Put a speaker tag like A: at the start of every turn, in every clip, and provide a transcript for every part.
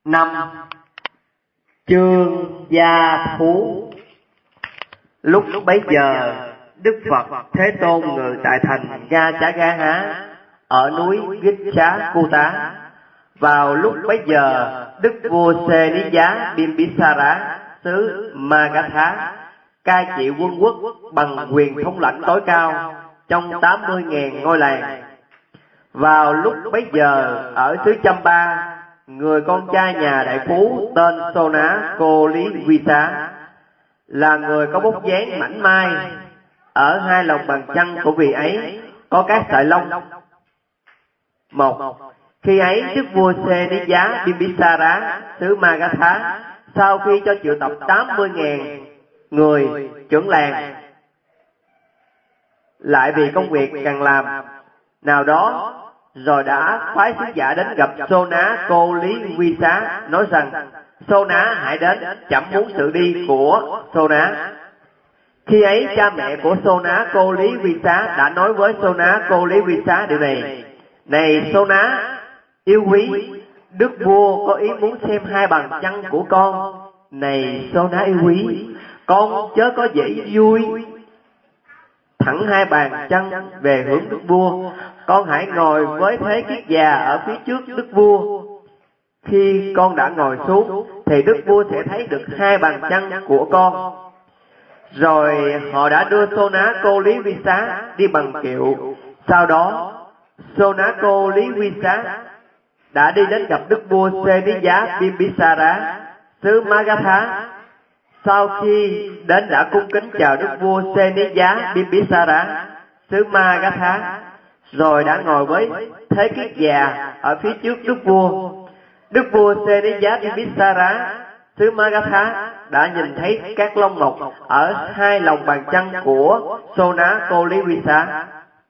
A: 5. Chương Gia Thú. Lúc bấy giờ, Đức Phật Thế Tôn ngự tại thành Ga Chá Ga Há ở núi Gít Xá Cu Tá. Vào lúc bấy giờ, Đức vua Sê Ní Giá Bimbisara xứ Magadha cai trị quân quốc bằng quyền thống lãnh tối cao trong 80.000 ngôi làng. Vào lúc bấy giờ, ở xứ Champa, người con trai nhà đại phú tên Sona Cô Lý Vi Xá là người có bút dáng mảnh mai. Ở hai lòng bàn chân của vị ấy có các sợi lông. Một, khi ấy đức vua Sê Ní Giá Bimbisara xứ Magadha sau khi cho triệu tập 80.000 người trưởng làng lại vì công việc cần làm nào đó, rồi đã phái sứ giả đến gặp Sona Cô Lý Vi Xá, nói rằng: Sona hãy đến, chậm muốn sự đi của Sona. Khi ấy cha mẹ của Sona Cô Lý Vi Xá đã nói với Sona Cô Lý Vi Xá điều này: Này Sona yêu quý, đức vua có ý muốn xem hai bàn chân của con. Này Sona yêu quý, con chớ có dễ vui thẳng hai bàn chân về hướng đức vua. Con hãy ngồi với thế kiết già ở phía trước đức vua. Khi con đã ngồi xuống thì đức vua sẽ thấy được hai bàn chân của con. Rồi họ đã đưa Sona Cô Lý Vi Xá đi bằng kiệu. Sau đó Sona Cô Lý Vi Xá đã đi đến gặp đức vua Sê Ní Giá Bimbisara xứ Magadha. Sau khi đến đã cung kính chào đức vua Sê Ní Giá Bimbisara xứ Magadha, rồi đã ngồi với thế kiết già ở phía trước đức vua. Đức vua Sê Ní Giá Bimbisara xứ Magadha đã nhìn thấy các lông mọc ở hai lòng bàn chân của Sona Cô Lý Vi Xá.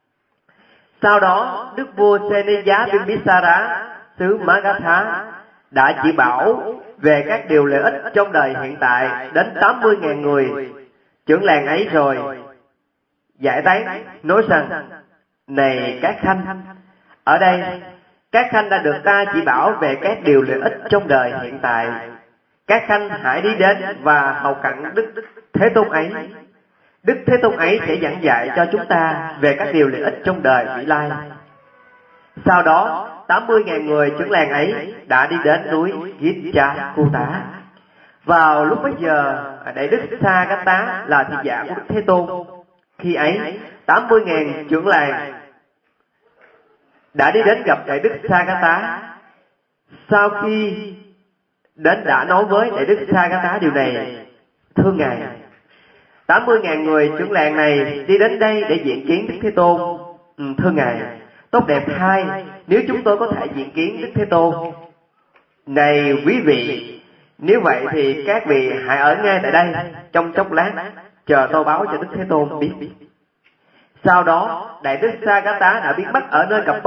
A: Sau đó đức vua Sê Ní Giá Bimbisara xứ Magadha đã chỉ bảo về các điều lợi ích trong đời hiện tại đến 80.000 người trưởng làng ấy, rồi giải tán nói rằng: Này các khanh, ở đây các khanh đã được ta chỉ bảo về các điều lợi ích trong đời hiện tại. Các khanh hãy đi đến và hầu cận Đức Thế Tôn ấy. Đức Thế Tôn ấy sẽ giảng dạy cho chúng ta về các điều lợi ích trong đời vị lai. Sau đó 80.000 người trưởng làng ấy đã đi đến núi Gít Xá Cu Tá. Vào lúc bấy giờ, đại đức Sa Gát Tá là thị giả của Đức Thế Tôn. Khi ấy 80.000 trưởng làng đã đi đến gặp đại đức Sa Gát Tá. Sau khi đến đã nói với đại đức Sa Gát Tá điều này: Thưa ngài, 80.000 người trưởng làng này đi đến đây để diện kiến Đức Thế Tôn. Thưa ngài, tốt đẹp thay nếu chúng tôi có thể diện kiến Đức Thế Tôn. Này quý vị, nếu vậy thì các vị hãy ở ngay tại đây trong chốc lát, chờ tôi báo cho Đức Thế Tôn biết. Sau đó đại đức Sa Gát Tá đã biến mất ở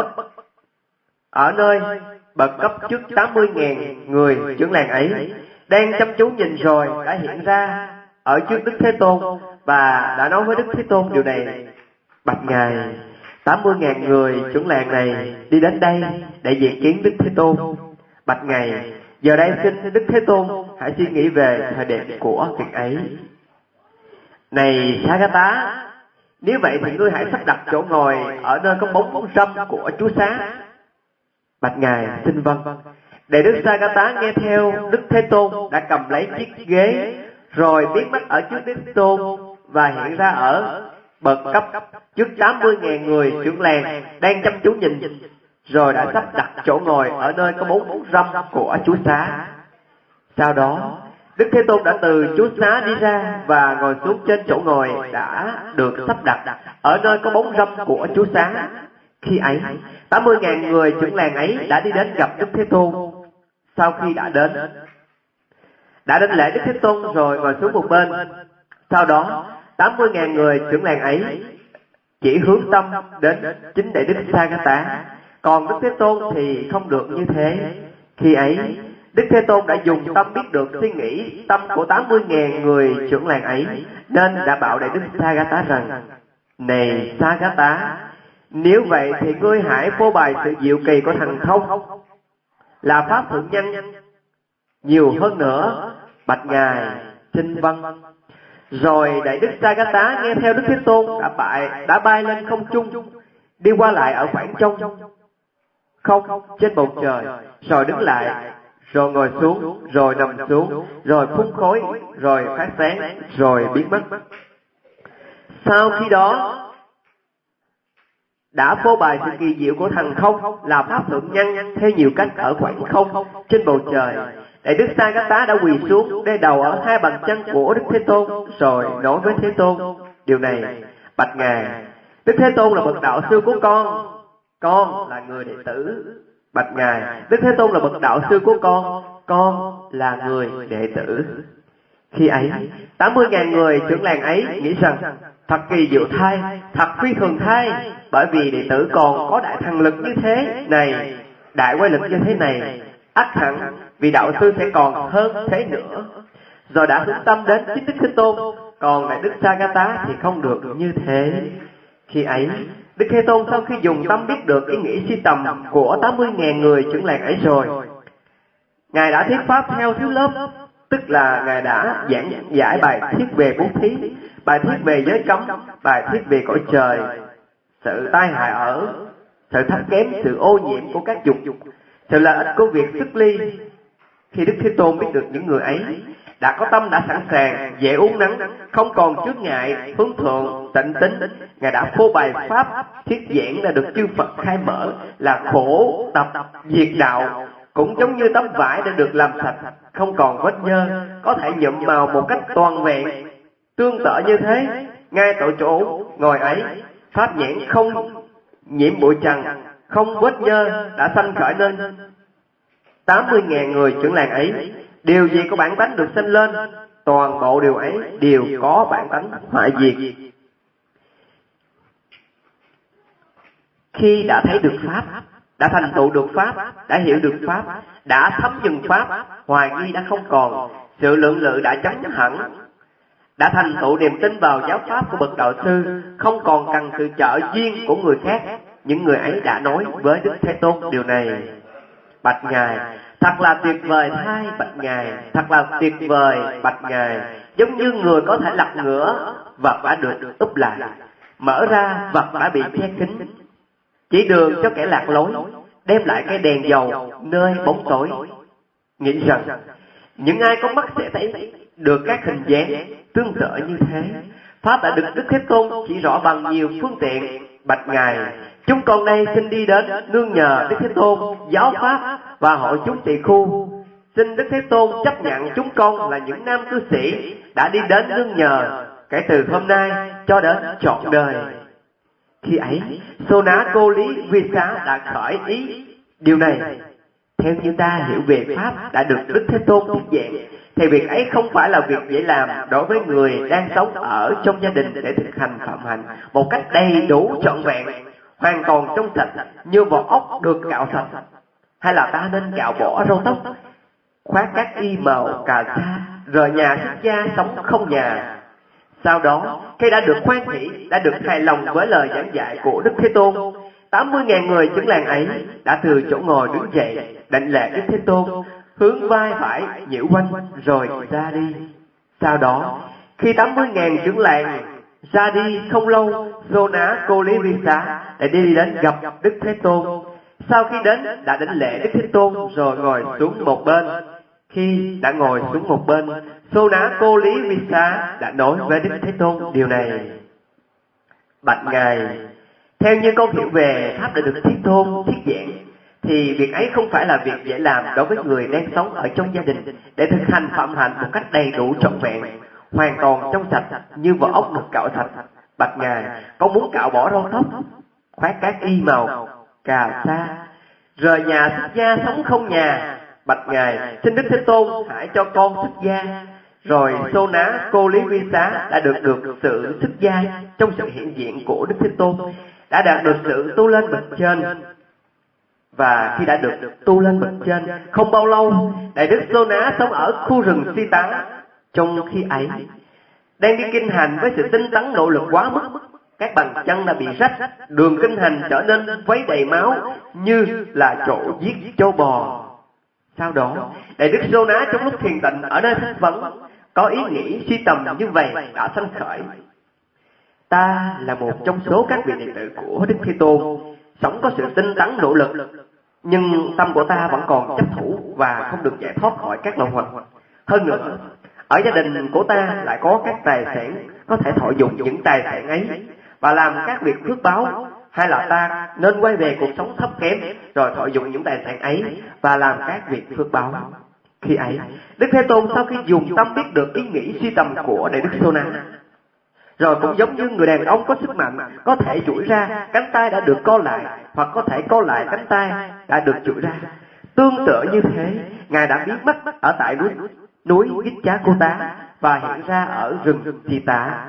A: nơi bậc cấp trước 80.000 người trưởng làng ấy đang chăm chú nhìn, rồi đã hiện ra ở trước Đức Thế Tôn và đã nói với Đức Thế Tôn điều này: Bạch ngài, 80.000 người trưởng làng này đi đến đây để diện kiến Đức Thế Tôn. Bạch ngài, giờ đây xin Đức Thế Tôn hãy suy nghĩ về thời điểm của việc ấy. Này Sa Gát Tá, nếu vậy thì ngươi hãy sắp đặt chỗ ngồi ở nơi có bóng râm của Chúa Xá. Bạch ngài, xin vâng. Để đức Sa Gát Tá nghe theo Đức Thế Tôn đã cầm lấy chiếc ghế, rồi biến mất ở trước Đức Thế Tôn và hiện ra ở bậc cấp trước 80.000 người trưởng làng đang chăm chú nhìn, rồi đã sắp đặt chỗ ngồi ở nơi có bóng râm của Chúa Xá. Sau đó Đức Thế Tôn đã từ Chúa Xá đi ra và ngồi xuống trên chỗ ngồi đã được sắp đặt ở nơi có bóng râm của Chúa Xá. Khi ấy 80.000 người trưởng làng ấy đã đi đến gặp Đức Thế Tôn. Sau khi đã đến lễ Đức Thế Tôn rồi ngồi xuống một bên. Sau đó 80.000 người trưởng làng ấy chỉ hướng tâm đến chính đại đức Sa Gát Tá, còn Đức Thế Tôn thì không được như thế. Khi ấy Đức Thế Tôn đã dùng tâm biết được suy nghĩ tâm của 80.000 người trưởng làng ấy, nên đã bảo đại đức Sa Gát Tá rằng: Này Sa Gát Tá, nếu vậy thì ngươi hãy phô bày sự diệu kỳ của thần thông là pháp thượng nhân nhiều hơn nữa, bạch ngài xin vâng. Rồi đại đức Sagata nghe theo Đức Thế Tôn đã bay lên không trung, đi qua lại ở khoảng trong không trên bầu trời, rồi đứng lại, rồi ngồi xuống, rồi nằm xuống, rồi phun khói, rồi phát sáng, rồi biến mất. Sau khi đó đã phô bày sự kỳ diệu của thần không là pháp thượng nhân theo nhiều cách ở khoảng không trên bầu trời. Đại đức Sagata đã quỳ xuống đê đầu ở hai bàn chân của Đức Thế Tôn, rồi nói với Thế Tôn điều này: bạch ngài, Đức Thế Tôn là bậc đạo sư của con là người đệ tử. Bạch ngài, Đức Thế Tôn là bậc đạo sư của con là người đệ tử. Khi ấy 80.000 người trưởng làng ấy nghĩ rằng thật kỳ diệu thay, thật phi thường thay, bởi vì đệ tử còn có đại thần lực như thế này, đại quay lực như thế này, ắt hẳn vì đạo sư sẽ còn hơn thế nữa. Rồi đã hướng tâm đến chính Đức Thế Tôn, còn đại đức Sagata thì không được như thế. Khi ấy Đức Thế Tôn sau khi dùng tâm biết được ý nghĩ suy tầm của 80.000 người trưởng làng ấy rồi, ngài đã thuyết pháp theo thứ lớp, tức là ngài đã giảng giải bài thuyết về bố thí, bài thuyết về giới cấm, bài thuyết về cõi trời, sự tai hại ở, sự thấp kém, sự ô nhiễm của các dục, sự lợi ích của việc xuất ly. Khi Đức Thế Tôn biết được những người ấy đã có tâm đã sẵn sàng, dễ uống nắng, không còn chướng ngại, hướng thượng, tịnh tính, ngài đã phô bày pháp thuyết giảng đã được chư Phật khai mở là khổ tập diệt đạo, cũng giống như tấm vải đã được làm sạch, không còn vết nhơ, có thể nhuộm màu một cách toàn vẹn. Tương tự như thế, ngay tại chỗ ngồi ấy, pháp nhãn không nhiễm bụi trần, không vết nhơ đã sanh khởi nên 80.000 người trưởng làng ấy. Điều gì có bản tánh được sinh lên, toàn bộ điều ấy đều có bản tánh hoại diệt. Khi đã thấy được pháp, đã thành tựu được pháp, đã hiểu được pháp, đã thấm nhuần pháp, hoài nghi đã không còn, sự lượng lự đã chấm hẳn, đã thành tựu niềm tin vào giáo pháp của bậc đạo sư, không còn cần sự trợ duyên của người khác. Những người ấy đã nói với Đức Thế Tôn điều này: bạch ngài, thật là tuyệt vời thay, bạch ngài, thật là tuyệt vời, bạch ngài. Giống như người có thể lật ngửa, vật đã được úp lại, mở ra vật đã bị che kín, chỉ đường cho kẻ lạc lối, đem lại cái đèn dầu nơi bóng tối. Nghĩ rằng những ai có mắt sẽ thấy được các hình dáng tương tự như thế. Pháp đã được Đức Thế Tôn chỉ rõ bằng nhiều phương tiện. Bạch ngài, chúng con đây xin đi đến nương nhờ Đức Thế Tôn giáo pháp và hội chúng tỳ khu. Xin Đức Thế Tôn chấp nhận chúng con là những nam cư sĩ đã đi đến nương nhờ kể từ hôm nay cho đến trọn đời. Khi ấy Sona Cô Lý Vi Xá đã khởi ý điều này: theo như ta hiểu về pháp đã được Đức Thế Tôn thuyết giảng, thì việc ấy không phải là việc dễ làm đối với người đang sống ở trong gia đình để thực hành phạm hạnh một cách đầy đủ trọn vẹn, hoàn toàn trong sạch như vỏ ốc được cạo sạch. Hay là ta nên cạo bỏ râu tóc, khoác các y màu cà sa, rời nhà xuất gia sống không nhà. Sau đó khi đã được khoan hỷ, đã được hài lòng với lời giảng dạy của Đức Thế Tôn, 80.000 người chứng làng ấy đã từ chỗ ngồi đứng dậy, đảnh lễ Đức Thế Tôn, hướng vai phải nhiễu quanh rồi ra đi. Sau đó khi 80.000 chứng làng ra đi không lâu, Sona Cô Lý Vi Xá đã đi đến gặp Đức Thế Tôn. Sau khi đến đã đảnh lễ Đức Thế Tôn rồi ngồi xuống một bên. Khi đã ngồi xuống một bên, Sona Cô Lý Vi Xá đã nói với Đức Thế Tôn điều này: bạch ngài, theo như con hiểu về pháp đã được Thế Tôn thuyết giảng, thì việc ấy không phải là việc dễ làm đối với người đang sống ở trong gia đình để thực hành phạm hạnh một cách đầy đủ trọn vẹn, hoàn toàn trong sạch như vỏ ốc được cạo sạch. Bạch ngài, con muốn cạo bỏ râu tóc, khoác các y màu cà sa, rời nhà xuất gia sống không nhà. Bạch ngài, xin Đức Thế Tôn hãy cho con xuất gia. Rồi Sona Cô Lý Vi Xá đã được sự xuất gia trong sự hiện diện của Đức Thế Tôn, đã đạt được sự tu lên bậc trên. Và khi đã được tu lên bậc trên, không bao lâu, đại đức Sona sống ở khu rừng Sita. Trong khi ấy, đang đi kinh hành với sự tinh tấn nỗ lực quá mức, các bàn chân đã bị rách, đường kinh hành trở nên vấy đầy máu như là chỗ giết trâu bò. Sau đó, Đại Đức Sô-ná trong lúc thiền tịnh ở nơi thánh vấn có ý nghĩ suy tầm như vậy đã sanh khởi: ta là một trong số các vị đệ tử của Đức Thế Tôn, sống có sự tinh tấn nỗ lực, nhưng tâm của ta vẫn còn chấp thủ và không được giải thoát khỏi các lậu hoặc. Hơn nữa, ở gia đình của ta lại có các tài sản có thể thọ dụng những tài sản ấy và làm các việc phước báo, hay là ta nên quay về cuộc sống thấp kém rồi thọ dụng những tài sản ấy và làm các việc phước báo? Khi ấy, Đức Thế Tôn sau khi dùng tâm biết được ý nghĩ suy tầm của Đại Đức Sô-ná, rồi cũng giống như người đàn ông có sức mạnh có thể duỗi ra cánh tay đã được co lại, hoặc có thể co lại cánh tay đã được duỗi ra, tương tự như thế, Ngài đã biến mất ở tại núi Giết-Chá-Cô-Tá và hiện ra ở rừng Chi-tá.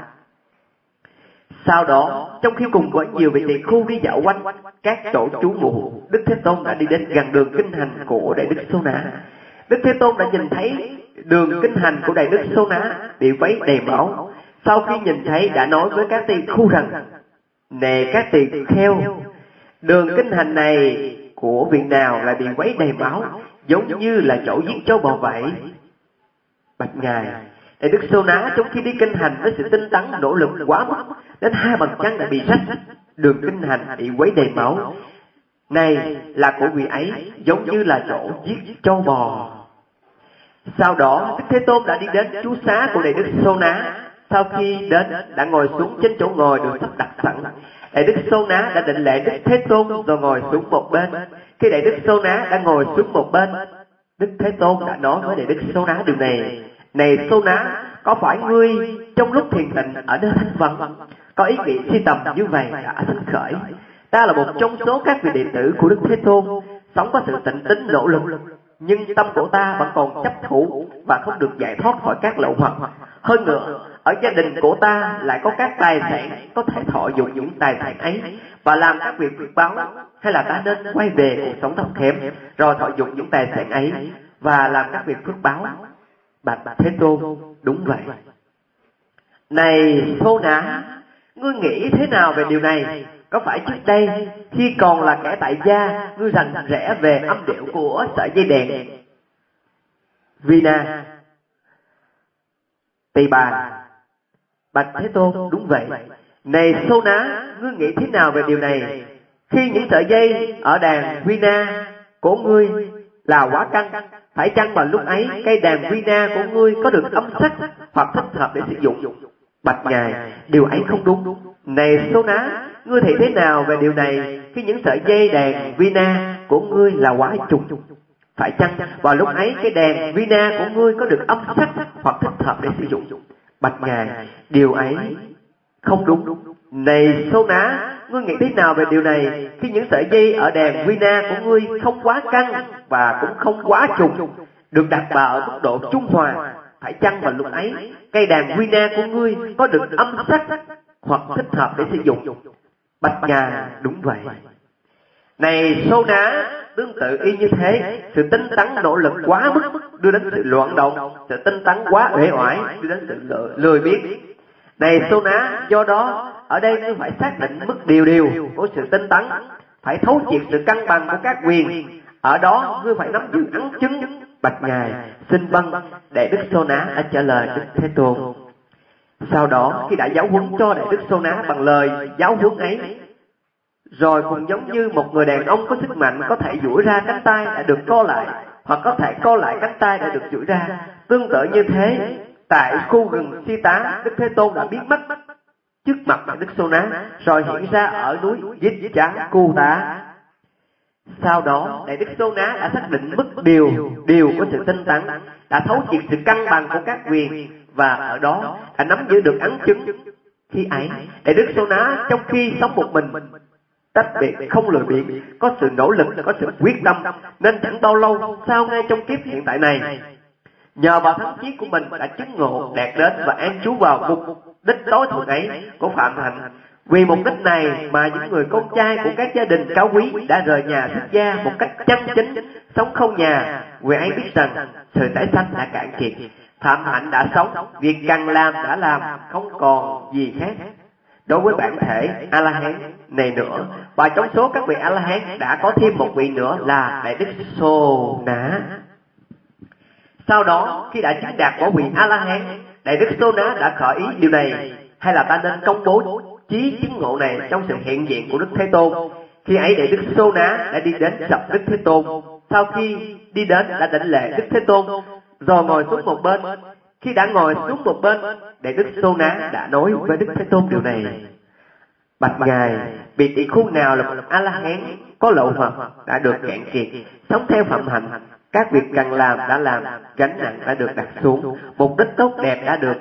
A: Sau đó, trong khi cùng với nhiều vị tỳ khưu đi dạo quanh các chỗ trú ngụ, Đức Thế Tôn đã đi đến gần đường kinh hành của Đại Đức Sô-ná. Đức Thế Tôn đã nhìn thấy đường kinh hành của Đại Đức Sô-ná bị vấy đầy máu. Sau khi nhìn thấy, đã nói với các tỳ khưu rằng: này các tỳ kheo, đường kinh hành này của vị nào lại bị vấy đầy máu, giống như là chỗ giết trâu bò vậy? Bạch Ngài, Đại Đức Sô-ná trong khi đi kinh hành với sự tinh tấn nỗ lực quá mức, đến hai bàn chân đã bị rách, đường kinh hành bị quấy đầy máu. Này là của vị ấy, giống như là chỗ giết trâu bò. Sau đó, Đức Thế Tôn đã đi đến trú xá của Đại Đức Sô-ná. Sau khi đến, đã ngồi xuống trên chỗ ngồi được sắp đặt sẵn. Đại Đức Sô-ná đã định lễ Đức Thế Tôn rồi ngồi xuống một bên. Khi Đại Đức Sô-ná đã ngồi xuống một bên, Đức Thế Tôn đã nói với Đại Đức Sô-ná điều này: này Sô-ná, có phải ngươi trong lúc thiền tịnh ở nơi thánh vấn có ý nghĩ suy tầm như vậy đã sanh khởi? Ta là một trong số các vị đệ tử của Đức Thế Tôn, sống có sự tịnh tín nỗ lực, nhưng tâm của ta vẫn còn chấp thủ và không được giải thoát khỏi các lậu hoặc. Hơn nữa, ở gia đình của ta lại có các tài sản có thể thọ dụng những tài sản ấy và làm các việc phước báo, hay là ta nên quay về cuộc sống thấp kém rồi thọ dụng những tài sản ấy và làm các việc phước báo? Bạch Thế Tôn, đúng vậy. Này Sô-ná, ngươi nghĩ thế nào về điều này? Có phải trước đây khi còn là kẻ tại gia, ngươi rành rẽ về âm điệu của sợi dây đèn Vina, tỳ bà? Bạch Thế Tôn, đúng vậy. Này Sô-ná, ngươi nghĩ thế nào về điều này? Khi những sợi dây ở đàn Vina của ngươi là quá căng, phải chăng vào lúc ấy cây đàn Vina của ngươi có được âm sắc hoặc thích hợp để sử dụng? Bạch Ngài, điều ấy không đúng. Này Sô-ná, ngươi thấy thế nào về điều này? Khi những sợi dây đàn Vina của ngươi là quá trùng, phải chăng vào lúc ấy cái đàn Vina của ngươi có được âm sắc hoặc thích hợp để sử dụng? Bạch Ngài, điều ấy không đúng. Này Sô-ná, ngươi nghĩ thế nào về điều này? Khi những sợi dây ở đàn Vina của ngươi không quá căng và cũng không quá trùng, được đặt vào ở mức độ trung hòa, phải chăng vào lúc ấy cây đàn Vina của ngươi có được âm sắc hoặc thích hợp để sử dụng? Bạch Ngài, đúng vậy. Này Sô-ná, tương tự y như thế, sự tinh tấn nỗ lực quá mức đưa đến sự loạn động, sự tinh tấn quá uể oải đưa đến sự lười biếng. Này Sô-ná, do đó ở đây ngươi phải xác định mức điều của sự tinh tấn, phải thấu triệt sự cân bằng của các quyền. Ở đó ngươi phải nắm giữ ấn chứng. Bạch Ngài, xin vâng. Đại Đức Sô-ná đã trả lời Đức Thế Tôn. Sau đó, khi đã giáo huấn cho Đại Đức Sô-ná bằng lời giáo huấn ấy, rồi cũng giống như một người đàn ông có sức mạnh có thể duỗi ra cánh tay đã được co lại, hoặc có thể co lại cánh tay đã được duỗi ra, tương tự như thế, tại khu rừng Si-tá, Đức Thế Tôn đã biến mất trước mặt Đại Đức Sô-ná, rồi hiện ra ở núi Giết-Chá-Cô-tá. Sau đó, Đại Đức Sô-ná đã xác định mức điều của sự tinh tấn, đã thấu triệt sự cân bằng của các quyền, và ở đó đã nắm giữ được ấn chứng. Khi ấy, Đại Đức Sô-ná trong khi sống một mình, tách biệt, không lười biếng, có sự nỗ lực, có sự quyết tâm, nên chẳng bao lâu sau ngay trong kiếp hiện tại này, nhờ vào thánh trí của mình đã chứng ngộ, đạt đến và an trú vào mục đích tối thượng ấy của Phạm Hạnh. Vì mục đích này mà những người con trai của các gia đình cao quý đã rời nhà xuất gia một cách chân chính, sống không nhà. Vì ấy biết rằng sự tái sanh đã cạn kiệt, Phạm Hạnh đã sống, việc cần làm đã làm, không còn gì khác. Đối với bản thể A-la-hán này nữa, và trong số các vị A-la-hán đã có thêm một vị nữa là Đại Đức Sô-ná. Sau đó khi đã chứng đạt quả vị A-la-hán, Đại Đức Sô Ná đã khởi ý điều này, hay là ta nên công bố chí chứng ngộ này trong sự hiện diện của Đức Thế Tôn. Khi ấy Đại Đức Sô Ná đã đi đến gặp Đức Thế Tôn. Sau khi đi đến đã đảnh lễ Đức Thế Tôn, rồi ngồi xuống một bên. Khi đã ngồi xuống một bên, Đại Đức Sô Ná đã nói với Đức Thế Tôn điều này: Bạch Ngài, vị tỷ khu nào là một A-la-hán có lậu hoặc đã được cạn kiệt, sống theo phạm hạnh, các việc cần làm đã làm, gánh nặng đã được đặt xuống, mục đích tốt đẹp đã được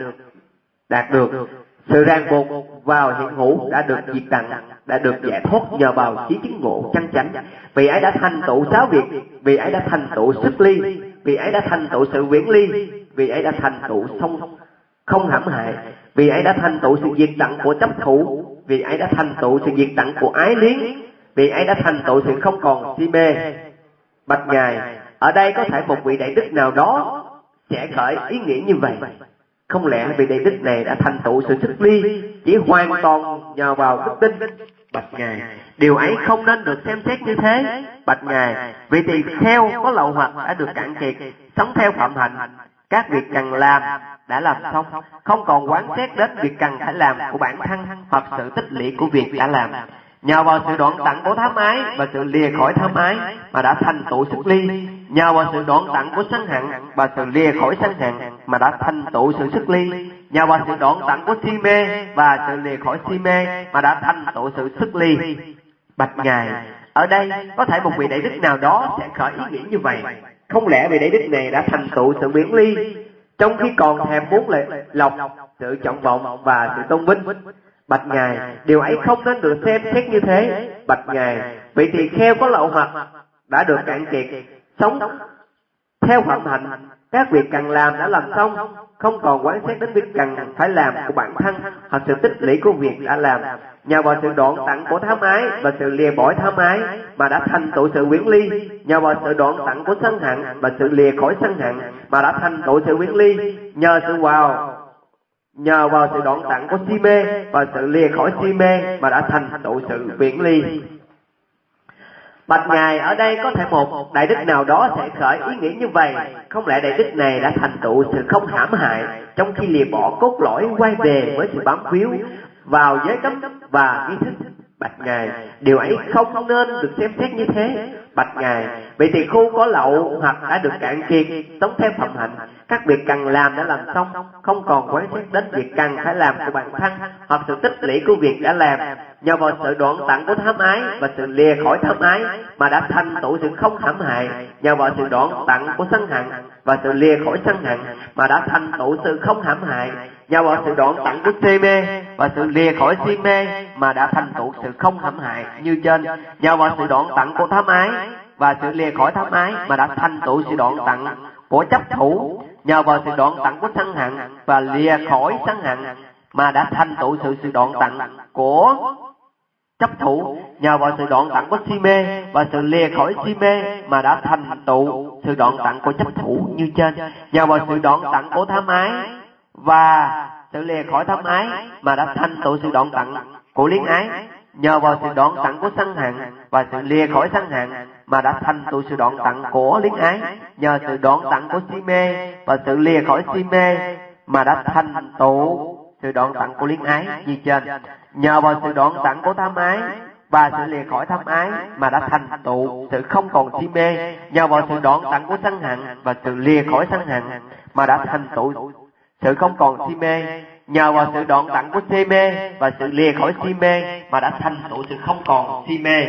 A: đạt được, sự ràng buộc vào hiện hữu đã được diệt tận, đã được giải thoát nhờ vào chí chứng ngộ chân chánh. Vị ấy đã thành tựu 6 việc, vị ấy đã thành tựu xuất ly, vị ấy đã thành tựu sự viễn ly, vị ấy đã thành tựu không hãm hại, vị ấy đã thành tựu sự diệt tận của chấp thủ, vị ấy đã thành tựu sự diệt tận của ái liếng, vị ấy đã thành tựu sự không còn si mê. Bạch Ngài, ở đây có thể một vị đại đức nào đó sẽ khởi ý nghĩ như vậy. Không lẽ vị đại đức này đã thành tựu sự xuất ly chỉ hoàn toàn nhờ vào đức tin? Bạch Ngài, điều ấy không nên được xem xét như thế. Bạch Ngài, vị tỳ kheo có lậu hoặc đã được cạn kiệt, sống theo phạm hạnh, các việc cần làm đã làm xong, không còn quán xét đến việc cần phải làm của bản thân hoặc sự tích lũy của việc đã làm. Nhờ vào sự đoạn tận của tham ái và sự lìa khỏi tham ái mà đã thành tựu xuất ly. Nhờ vào sự đoạn tận của sân hận và sự lìa khỏi sân hận mà đã thành tựu sự xuất ly. Nhờ vào sự đoạn tận của si mê và sự lìa khỏi si mê mà đã thành tựu sự xuất ly. Bạch Ngài, ở đây có thể một vị đại đức nào đó sẽ khởi ý nghĩ như vậy. Không lẽ vị đại đức này đã thành tựu sự viễn ly, trong khi còn thèm muốn lộc, sự trọng vọng và sự tôn vinh? Bạch Ngài, điều ấy không nên được xem xét như thế. Bạch Ngài, vị tỳ kheo có lậu hoặc đã được cạn kiệt, sống theo phạm hạnh, các việc cần làm đã làm xong, không còn quán xét đến việc cần phải làm của bản thân hoặc sự tích lũy của việc đã làm. Nhờ vào sự đoạn tận của tham ái và sự lìa bỏ tham ái mà đã thành tựu sự viễn ly. Nhờ vào sự đoạn tận của sân hận và sự lìa khỏi sân hận mà đã thành tựu sự viễn ly. Nhờ vào sự đoạn tận của si mê và sự lìa khỏi si mê mà đã thành tựu sự viễn ly. Bạch Ngài, ở đây có thể một đại đức nào đó sẽ khởi ý nghĩ như vậy. Không lẽ đại đức này đã thành tựu sự không hãm hại, trong khi lìa bỏ cốt lõi quay về với sự bám víu vào giới cấm và nghi thức? Bạch Ngài, điều ấy không nên được xem xét như thế. Bạch Ngài, vị tỳ khu có lậu hoặc đã được cạn kiệt, sống theo phạm hạnh, các việc cần làm đã làm xong, không còn quán xét đến việc cần phải làm của bản thân hoặc sự tích lũy của việc đã làm. Nhờ vào sự đoạn tận của tham ái và sự lìa khỏi tham ái mà đã thành tựu sự không hãm hại. Nhờ vào sự đoạn tận của sân hận và sự lìa khỏi sân hận mà đã thành tựu sự không hãm hại. Nhờ vào sự đoạn tận của si mê và sự lìa khỏi si mê mà đã thành tựu sự không hãm hại như trên. Nhờ vào sự đoạn tận của tham ái và sự lìa khỏi tham ái mà đã thành tựu sự đoạn tận của chấp thủ. Nhờ vào sự đoạn tận của sân hận và lìa khỏi sân hận mà đã thành tựu sự đoạn tận của chấp thủ. Nhờ vào sự đoạn tận của si mê và sự lìa khỏi si mê mà đã thành tựu sự đoạn tận của chấp thủ như trên. Nhờ vào sự đoạn tận của tham ái và sự lìa khỏi tham ái mà đã thành tựu sự đoạn tận của luyến ái. Nhờ vào sự đoạn tận của sân hận và sự lìa khỏi sân hận mà đã thành tựu sự đoạn tận của luyến ái. Nhờ sự đoạn tận của si mê và sự lìa khỏi si mê mà đã thành tựu sự đoạn tận của luyến ái như trên. Nhờ vào sự đoạn tận của tham ái và sự lìa khỏi tham ái mà đã thành tựu sự không còn si mê. Nhờ vào sự đoạn tận của sân hận và sự lìa khỏi sân hận mà đã thành tựu sự không còn si mê. Nhờ vào sự đoạn tận của si mê và sự lìa khỏi si mê mà đã thành tựu sự không còn si mê.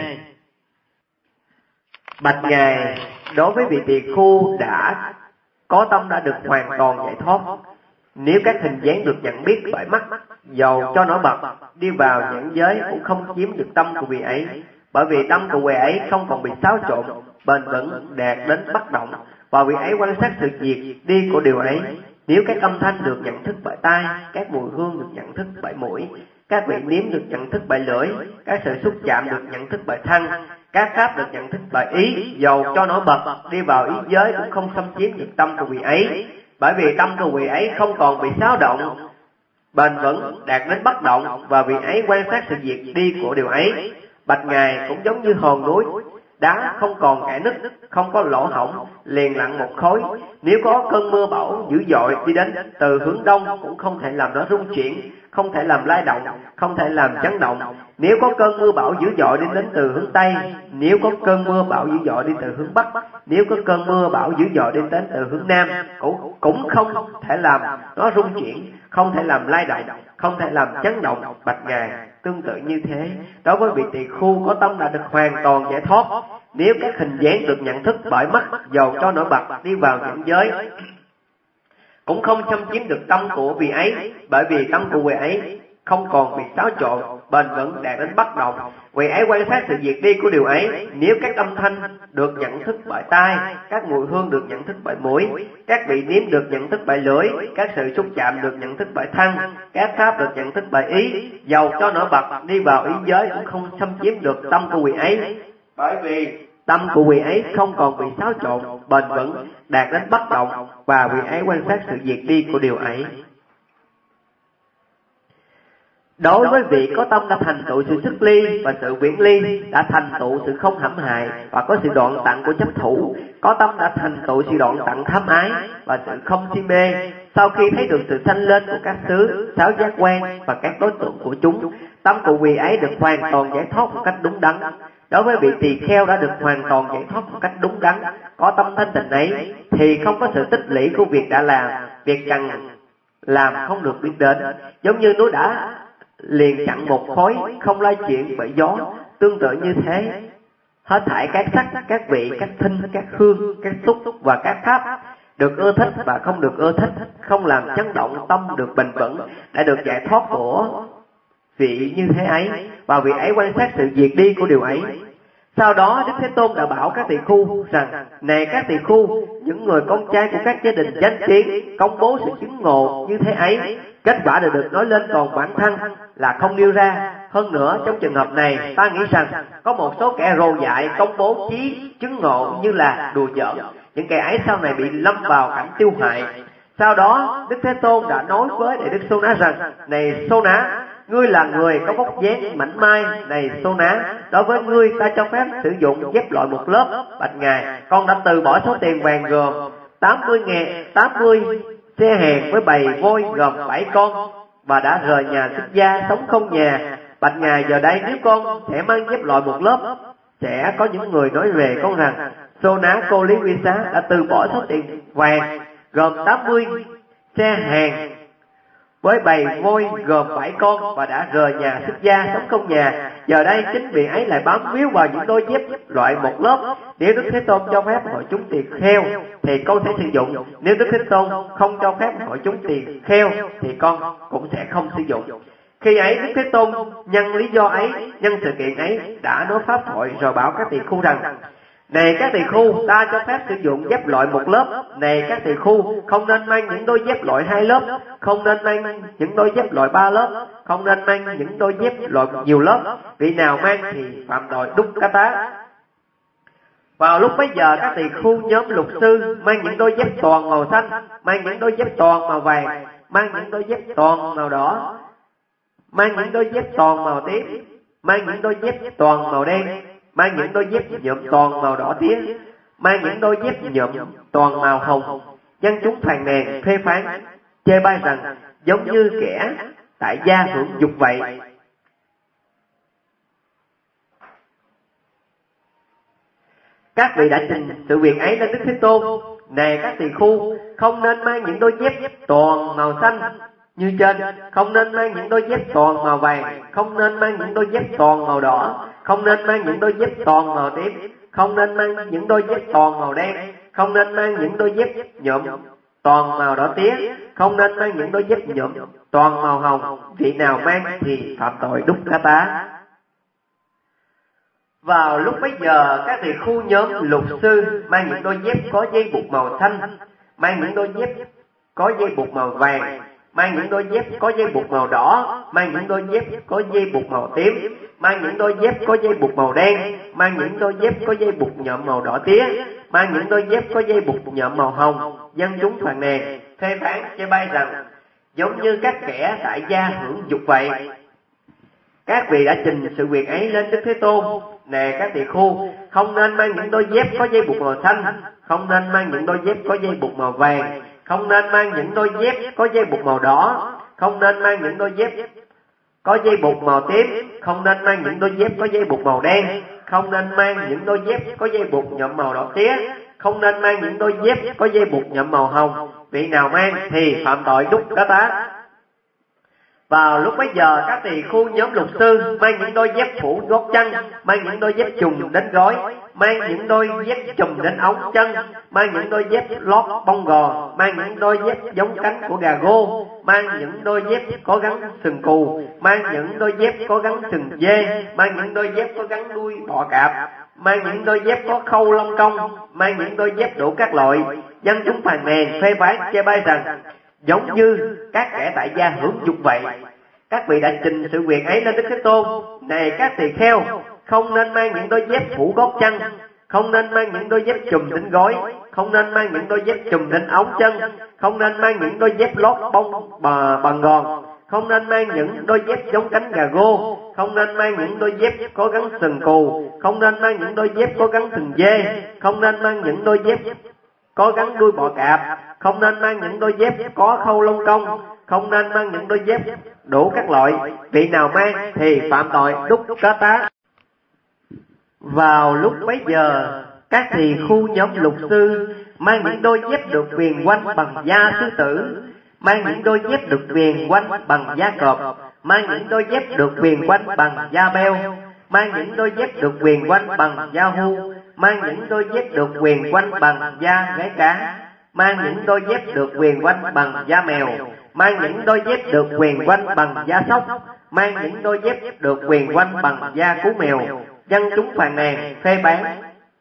A: Bạch Ngài, đối với vị tỳ khu đã có tâm đã được hoàn toàn giải thoát, nếu các hình dáng được nhận biết bởi mắt, dầu cho nổi bật đi vào nhãn giới cũng không chiếm được tâm của vị ấy, bởi vì tâm của vị ấy không còn bị xáo trộn, bền vững đạt đến bất động, và vị ấy quan sát sự diệt đi của điều ấy. Nếu các âm thanh được nhận thức bởi tai, các mùi hương được nhận thức bởi mũi, các vị nếm được nhận thức bởi lưỡi, các sự xúc chạm được nhận thức bởi thân, các pháp được nhận thức bởi ý, dầu cho nổi bật đi vào ý giới cũng không xâm chiếm được tâm của vị ấy, bởi vì tâm của vị ấy không còn bị xáo động, bền vững đạt đến bất động, và vị ấy quan sát sự diệt đi của điều ấy. Bạch Ngài, cũng giống như hòn núi đá không còn kẽ nứt, không có lỗ hổng, liền lặng một khối. Nếu có cơn mưa bão dữ dội đi đến từ hướng đông cũng không thể làm nó rung chuyển, không thể làm lay động, không thể làm chấn động. Nếu có cơn mưa bão dữ dội đi đến từ hướng tây, nếu có cơn mưa bão dữ dội đi từ hướng bắc, nếu có cơn mưa bão dữ dội đi đến từ hướng nam, cũng không thể làm nó rung chuyển, không thể làm lay động, không thể làm chấn động. Bạch Ngài, tương tự như thế, đối với vị tỳ khưu có tâm đã được hoàn toàn giải thoát, nếu các hình dáng được nhận thức bởi mắt, dầu cho nổi bật đi vào nhẫn giới, cũng không xâm chiếm được tâm của vị ấy, bởi vì tâm của vị ấy không còn bị xáo trộn, bền vững đạt đến bất động. Vị ấy quan sát sự diệt đi của điều ấy. Nếu các âm thanh được nhận thức bởi tai, các mùi hương được nhận thức bởi mũi, các vị nếm được nhận thức bởi lưỡi, các sự xúc chạm được nhận thức bởi thân, các pháp được nhận thức bởi ý, dầu cho nổi bật đi vào ý giới cũng không xâm chiếm được tâm của vị ấy, bởi vì tâm của vị ấy không còn bị xáo trộn, bền vững đạt đến bất động, và vị ấy quan sát sự diệt đi của điều ấy. Đối với vị có tâm đã thành tựu sự xuất ly và sự viễn ly, đã thành tựu sự không hãm hại và có sự đoạn tận của chấp thủ, có tâm đã thành tựu sự đoạn tận tham ái và sự không si mê, sau khi thấy được sự sanh lên của các xứ, sáu giác quan và các đối tượng của chúng, tâm của vị ấy được hoàn toàn giải thoát một cách đúng đắn. Đối với vị tỳ kheo đã được hoàn toàn giải thoát một cách đúng đắn, có tâm thanh tịnh ấy, thì không có sự tích lũy của việc đã làm, việc cần làm không được biết đến, giống như núi đã liền chặn một khối, không lay chuyển bởi gió. Tương tự như thế, hết thảy các sắc, các vị, các thinh, các hương, các xúc và các pháp được ưa thích và không được ưa thích, không làm chấn động tâm được bền vững, đã được giải thoát của vị như thế ấy, và vị ấy quan sát sự diệt đi của điều ấy. Sau đó Đức Thế Tôn đã bảo các tỳ khưu rằng: này các tỳ khưu, những người con trai của các gia đình chánh kiến công bố sự chứng ngộ như thế ấy, kết quả đều được nói lên, còn bản thân là không nêu ra. Hơn nữa, trong trường hợp này, ta nghĩ rằng có một số kẻ rồ dại công bố chí chứng ngộ như là đùa giỡn. Những kẻ ấy sau này bị lâm vào cảnh tiêu hại. Sau đó, Đức Thế Tôn đã nói với Đại Đức Sô Ná rằng: này Sô Ná, ngươi là người có vóc dáng mảnh mai. Này Sô Ná, đối với ngươi ta cho phép sử dụng dép loại một lớp. Bạch Ngài, con đã từ bỏ số tiền vàng gồm 80 xe hàng với bầy voi gồm 7 con, và đã rời nhà xuất gia sống không nhà. Bạch Ngài, giờ đây nếu con sẽ mang dép loại một lớp, sẽ có những người nói về con rằng Sô Ná Cô Lý Quy Xá đã từ bỏ số tiền vàng gồm 80 xe hàng với bầy voi gồm 7 con, và đã rời nhà xuất gia sống không nhà. Giờ đây chính vị ấy lại bám víu vào những đôi dép loại một lớp. Nếu Đức Thế Tôn cho phép hội chúng tỳ kheo thì con sẽ sử dụng, nếu Đức Thế Tôn không cho phép hội chúng tỳ kheo thì con cũng sẽ không sử dụng. Khi ấy Đức Thế Tôn nhân lý do ấy, nhân sự kiện ấy đã nói pháp thoại rồi bảo các tỳ khưu rằng: này các tỳ khưu, ta cho phép sử dụng dép loại một lớp. Này các tỳ khưu, không nên mang những đôi dép loại 2 lớp, không nên mang những đôi dép loại 3 lớp, không nên mang những đôi dép loại nhiều lớp. Vị nào mang thì phạm tội đúc cá tá. Vào lúc bấy giờ, các tỳ khưu nhóm lục sư mang những đôi dép toàn màu xanh, mang những đôi dép toàn màu vàng, mang những đôi dép toàn màu đỏ, mang những đôi dép toàn màu tím, mang những đôi dép toàn màu đen, mang những đôi dép nhuộm toàn màu đỏ tía, mang những đôi dép nhuộm toàn màu hồng. Dân chúng phàn nàn phê phán, chê bai rằng giống như kẻ tại gia hưởng dục vậy. Các vị đã trình sự việc ấy lên Đức Thế Tôn: này các tỳ khưu, không nên mang những đôi dép toàn màu xanh như trên, không nên mang những đôi dép toàn màu vàng, không nên mang những đôi dép toàn màu đỏ, không nên mang những đôi dép toàn màu tím, không nên mang những đôi dép toàn màu đen, không nên mang những đôi dép nhuộm toàn màu đỏ tía, không nên mang những đôi dép nhuộm toàn màu hồng. Vị nào mang thì phạm tội đúc cá tá. Vào lúc bấy giờ, các tỳ khưu nhóm lục sư mang những đôi dép có dây buộc màu xanh, mang những đôi dép có dây buộc màu vàng, mang những đôi dép có dây buộc màu đỏ, mang những đôi dép có dây buộc màu tím, mang những đôi dép có dây buộc màu đen, mang những đôi dép có dây buộc nhuộm màu đỏ tía, mang những đôi dép có dây buộc nhuộm màu hồng. Dân chúng phàn nàn phê phán, chê bai rằng giống như các kẻ tại gia hưởng dục vậy. Các vị đã trình sự việc ấy lên Đức Thế Tôn: Nè các tỳ khưu, không nên mang những đôi dép có dây buộc màu xanh, không nên mang những đôi dép có dây buộc màu vàng, không nên mang những đôi dép có dây buộc màu đỏ, không nên mang những đôi dép có dây buộc màu tím, không nên mang những đôi dép có dây buộc màu đen, không nên mang những đôi dép có dây buộc nhuộm màu đỏ tía, không nên mang những đôi dép có dây buộc nhuộm màu hồng. Vị nào mang thì phạm tội đúc cá tá. Vào lúc bấy giờ, các tỳ khưu nhóm luật sư mang những đôi dép phủ gót chân, mang những đôi dép trùng đến gối, mang những đôi dép trùng đến ống chân, mang những đôi dép lót bông gò, mang những đôi dép giống cánh của gà gô, mang những đôi dép có gắn sừng cù, mang những đôi dép có gắn sừng dê, mang những đôi dép có gắn đuôi bọ cạp, mang những đôi dép có khâu lông công, mang những đôi dép đủ các loại. Dân chúng phàn nàn phê phán chê bai rằng giống như các kẻ tại gia hưởng dục vậy. Các vị đã trình sự việc ấy lên Đức Thế Tôn. Này các tỳ kheo, không nên mang những đôi dép phủ gót chân, không nên mang những đôi dép trùm đến gối, không nên mang những đôi dép trùm đến ống chân, không nên mang những đôi dép lót bông bằng gòn, không nên mang những đôi dép giống cánh gà gô, không nên mang những đôi dép có gắn sừng cù, không nên mang những đôi dép có gắn sừng dê, không nên mang những đôi dép có gắn đuôi bọ cạp, không nên mang những đôi dép có khâu lông công, không nên mang những đôi dép đủ các loại. Vị nào mang thì phạm tội đúc cá tá. Vào lúc bấy giờ, các tỳ khưu nhóm luật sư mang những đôi dép được viền quanh bằng da sư tử, mang những đôi dép được viền quanh bằng da cọp, mang những đôi dép được viền quanh bằng da beo, mang những đôi dép được viền quanh bằng da hu, mang những đôi dép được viền quanh bằng da gái cá, mang những đôi dép được viền quanh bằng da mèo, mang những đôi dép được viền quanh bằng da sóc, mang những đôi dép được viền quanh bằng da cú mèo. Dân chúng phàn nàn phê phán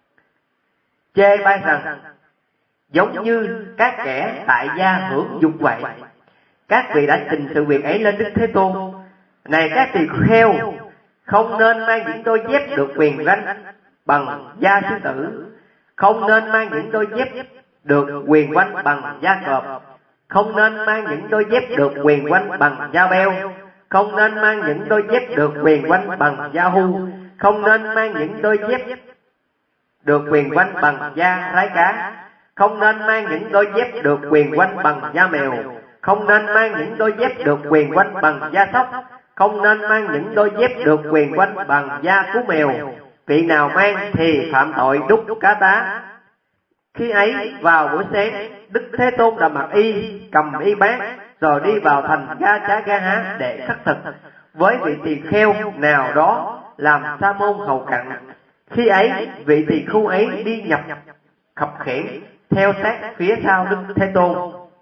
A: chê bai rằng giống như các kẻ tại gia hưởng dục vậy. Các vị đã trình sự việc ấy lên Đức Thế Tôn. Này các tỳ kheo, không nên mang những đôi dép được viền quanh bằng da sư tử, không nên mang những đôi dép được viền quanh bằng da cọp, không nên mang những đôi dép được viền quanh bằng da beo, không nên mang những đôi dép được viền quanh bằng da hu, không nên mang những đôi dép được viền quanh bằng da rái cá, không nên mang những đôi dép được viền quanh bằng da mèo, không nên mang những đôi dép được viền quanh bằng da sóc, không nên mang những đôi dép được viền quanh bằng da cú mèo. Vị nào mang thì phạm tội đúc cá tá. Khi ấy vào buổi sáng, Đức Thế Tôn đã mặc y, cầm y bát, rồi đi vào thành Ga Chá Ga Há để khất thực với vị tỳ kheo nào đó làm sa môn hầu cận. Khi ấy vị tỳ khưu ấy đi nhập khập khiễng theo sát phía sau Đức Thế Tôn.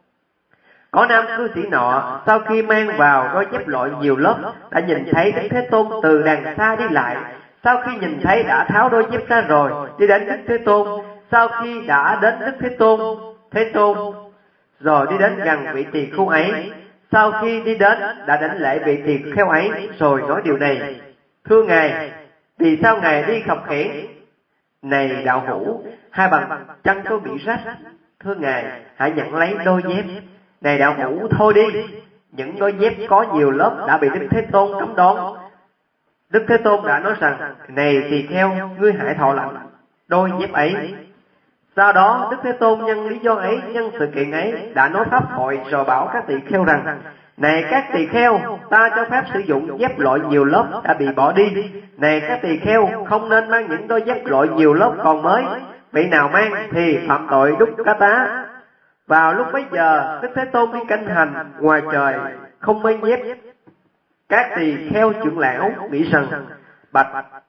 A: Có nam cư sĩ nọ sau khi mang vào đôi dép loại nhiều lớp đã nhìn thấy Đức Thế Tôn từ đằng xa đi lại. Sau khi nhìn thấy đã tháo đôi dép ra rồi đi đến Đức Thế Tôn. Sau khi đã đến Đức Thế Tôn rồi đi đến gần vị tỳ khưu ấy. Sau khi đi đến đã đảnh lễ vị tỳ kheo ấy rồi nói điều này: Thưa Ngài, vì sao Ngài đi khập khiễng? Này đạo hữu, hai bàn chân tôi bị rách. Thưa Ngài, hãy nhận lấy đôi dép. Này đạo hữu, thôi đi. Những đôi dép có nhiều lớp đã bị Đức Thế Tôn cấm đoán. Đức Thế Tôn đã nói rằng: Này tỳ kheo, ngươi hãy thọ lãnh đôi dép ấy. Sau đó Đức Thế Tôn nhân lý do ấy, nhân sự kiện ấy đã nói pháp hội rồi bảo các tỳ kheo rằng: Này các tỳ kheo, ta cho phép sử dụng dép loại nhiều lớp đã bị bỏ đi. Này các tỳ kheo, không nên mang những đôi dép loại nhiều lớp còn mới. Vị nào mang thì phạm tội đúc cá tá. Vào lúc bấy giờ, Đức Thế Tôn đi canh hành ngoài trời, không mang dép. Các tỳ kheo trưởng lão nghĩ rằng bậc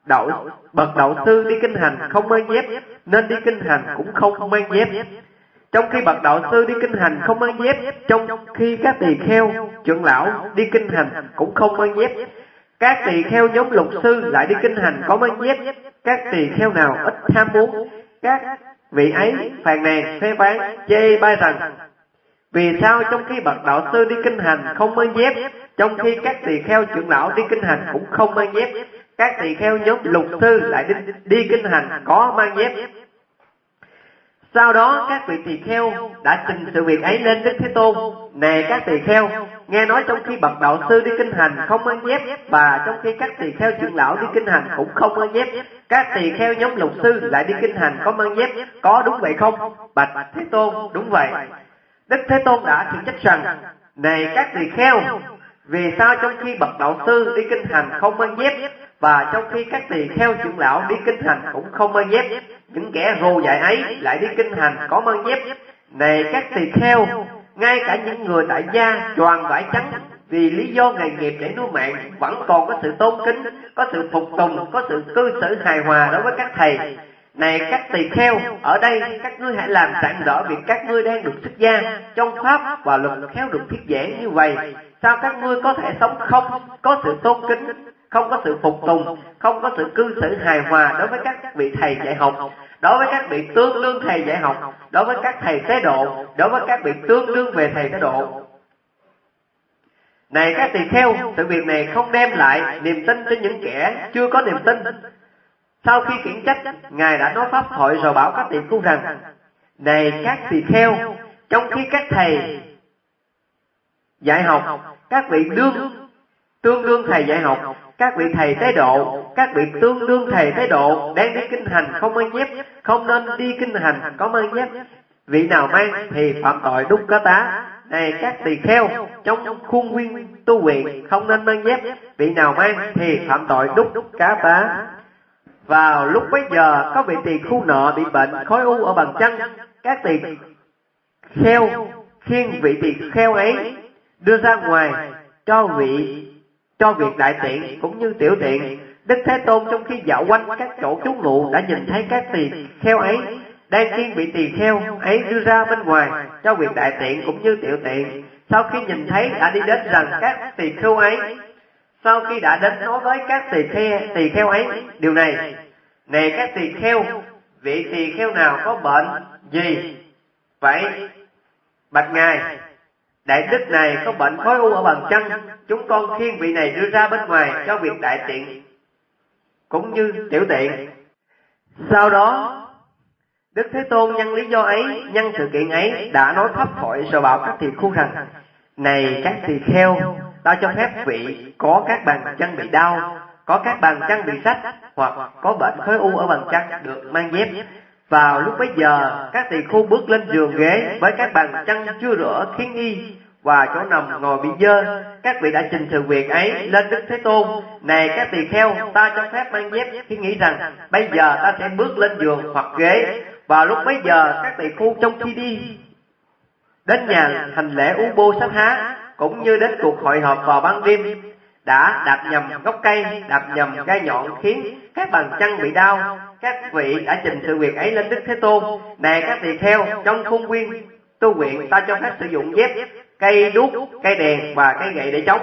A: đạo sư đi kinh hành không mang dép, nên đi kinh hành cũng không mang dép. Trong khi bậc đạo sư đi kinh hành không mang dép, trong khi các tỳ kheo trưởng lão đi kinh hành cũng không mang dép, các tỳ kheo nhóm luật sư lại đi kinh hành có mang dép. Các tỳ kheo nào ít tham muốn, các vị ấy phàn nàn phê phán chê bai rằng: Vì sao trong khi bậc đạo sư đi kinh hành không mang dép, trong khi các tỳ kheo trưởng lão đi kinh hành cũng không mang dép, các tỳ kheo nhóm luật sư lại đi kinh hành có mang dép? Sau đó các vị tỳ kheo đã trình sự việc ấy lên Đức Thế Tôn. Này các tỳ kheo, nghe nói trong khi bậc đạo sư đi kinh hành không mang dép, và trong khi các tỳ kheo trưởng lão đi kinh hành cũng không mang dép, các tỳ kheo nhóm lục sư lại đi kinh hành có mang dép, có đúng vậy không? Bạch Thế Tôn, đúng vậy. Đức Thế Tôn đã khiển trách rằng: này các tỳ kheo, vì sao trong khi bậc đạo sư đi kinh hành không mang dép, và trong khi các tỳ kheo trưởng lão đi kinh hành cũng không mang dép, những kẻ rồ dại ấy lại đi kinh hành có mang dép? Này các tỳ kheo, ngay cả những người tại gia choàng vải trắng vì lý do nghề nghiệp để nuôi mạng vẫn còn có sự tôn kính, có sự phục tùng, có sự cư xử hài hòa đối với các thầy. Này các tỳ kheo, ở đây các ngươi hãy làm rạng rõ việc các ngươi đang được xuất gia trong pháp và luật khéo được thuyết giảng như vậy. Sao các ngươi có thể sống không có sự tôn kính, không có sự phục tùng, không có sự cư xử hài hòa đối với các vị thầy dạy học, đối với các vị tương đương thầy dạy học, đối với các thầy tế độ, đối với các vị tương đương về thầy tế độ? Này các tỳ kheo, sự việc này không đem lại niềm tin cho những kẻ chưa có niềm tin. Sau khi khiển trách, Ngài đã nói pháp thoại rồi bảo các tỳ kheo rằng: này các tỳ kheo, trong khi các thầy dạy học, các vị tương đương thầy dạy học, các vị thầy tế độ, các vị tương đương thầy tế độ đang đi kinh hành không mang dép, không nên đi kinh hành có mang dép. Vị nào mang thì phạm tội đúc cá tá. Này các tỳ kheo, trong khuôn viên tu viện không nên mang dép, vị nào mang thì phạm tội đúc cá tá. Vào lúc bấy giờ, có vị tỳ khưu nọ bị bệnh khối u ở bàn chân. Các tỳ kheo khiêng vị tỳ kheo ấy đưa ra ngoài cho việc đại tiện cũng như tiểu tiện. Đức Thế Tôn trong khi dạo quanh các chỗ trú ngụ đã nhìn thấy các tỳ kheo ấy đang khiêng vị tỳ kheo ấy đưa ra bên ngoài cho việc đại tiện cũng như tiểu tiện. Sau khi nhìn thấy đã đi đến rằng các tỳ kheo ấy, sau khi đã đến nói với các tỳ kheo ấy điều này: này các tỳ kheo, vị tỳ kheo nào có bệnh gì vậy? Bạch Ngài, đại đức này có bệnh khối u ở bàn chân, chúng con khiêng vị này đưa ra bên ngoài cho việc đại tiện cũng như tiểu tiện. Sau đó Đức Thế Tôn nhân lý do ấy, nhân sự kiện ấy đã nói pháp thoại rồi bảo các tỳ kheo rằng: này các tỳ kheo, ta cho phép vị có các bàn chân bị đau, có các bàn chân bị rách, hoặc có bệnh khối u ở bàn chân được mang dép. Vào lúc bấy giờ, các tỳ kheo bước lên giường ghế với các bàn chân chưa rửa khiến y, và chỗ nằm ngồi bị dơ. Các vị đã trình sự việc ấy lên Đức Thế Tôn: này các tỳ kheo, ta cho phép mang dép khi nghĩ rằng bây giờ ta sẽ bước lên giường hoặc ghế. Vào lúc bấy giờ, các tỳ kheo trong khi đi đến nhà hành lễ U Bô Sát Há, cũng như đến cuộc hội họp vào ban đêm, đã đạp nhầm gốc cây, đạp nhầm gai nhọn khiến các bàn chân bị đau. Các vị đã trình sự việc ấy lên Đức Thế Tôn: này các tỳ kheo, trong khuôn viên tu viện ta cho phép sử dụng dép, cây đuốc, cây đèn và cây gậy để chống.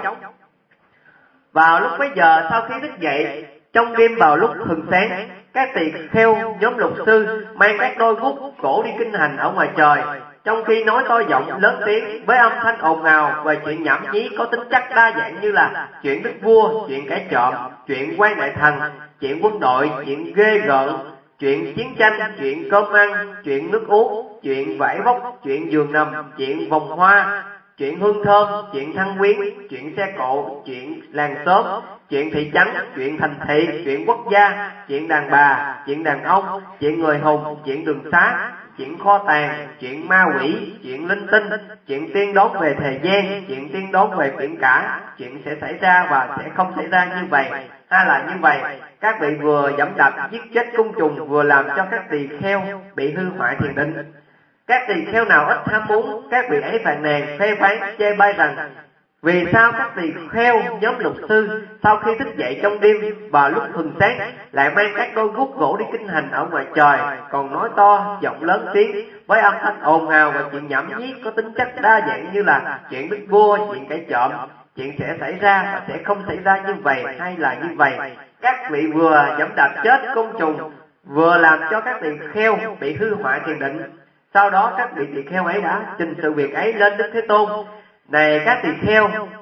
A: Vào lúc bấy giờ, sau khi thức dậy trong đêm vào lúc hừng sáng, các tỳ kheo nhóm lục sư mang các đôi guốc gỗ đi kinh hành ở ngoài trời, trong khi nói to giọng lớn tiếng với âm thanh ồn ào về chuyện nhảm nhí có tính chất đa dạng như là chuyện đức vua, chuyện kẻ trộm, chuyện quan đại thần, chuyện quân đội, chuyện ghê gợn, chuyện chiến tranh, chuyện cơm ăn, chuyện nước uống, chuyện vải vóc, chuyện giường nằm, chuyện vòng hoa, chuyện hương thơm, chuyện thăng quyến, chuyện xe cộ, chuyện làng xóm, chuyện thị trấn, chuyện thành thị, chuyện quốc gia, chuyện đàn bà, chuyện đàn ông, chuyện người hùng, chuyện đường xá, chuyện kho tàng, chuyện ma quỷ, chuyện linh tinh, chuyện tiên đoán về thời gian, chuyện tiên đoán về biển cả, chuyện sẽ xảy ra và sẽ không xảy ra như vậy, hay là như vậy. Các vị vừa giẫm đạp giết chết côn trùng, vừa làm cho các tỳ kheo bị hư hoại thiền định. Các tỳ kheo nào ít tham muốn, các vị ấy phàn nàn, phê phán, chê bai rằng: vì sao các tỳ kheo nhóm lục sư sau khi thức dậy trong đêm và lúc hừng sáng lại mang các đôi guốc gỗ đi kinh hành ở ngoài trời, còn nói to giọng lớn tiếng với âm thanh ồn ào và chuyện nhảm nhí có tính chất đa dạng như là chuyện đức vua, chuyện kẻ trộm, chuyện sẽ xảy ra và sẽ không xảy ra như vậy, hay là như vậy. Các vị vừa giẫm đạp chết côn trùng, vừa làm cho các tỳ kheo bị hư hoại thiền định. Sau đó các vị tỳ kheo ấy đã trình sự việc ấy lên Đức Thế Tôn: này các tỳ kheo,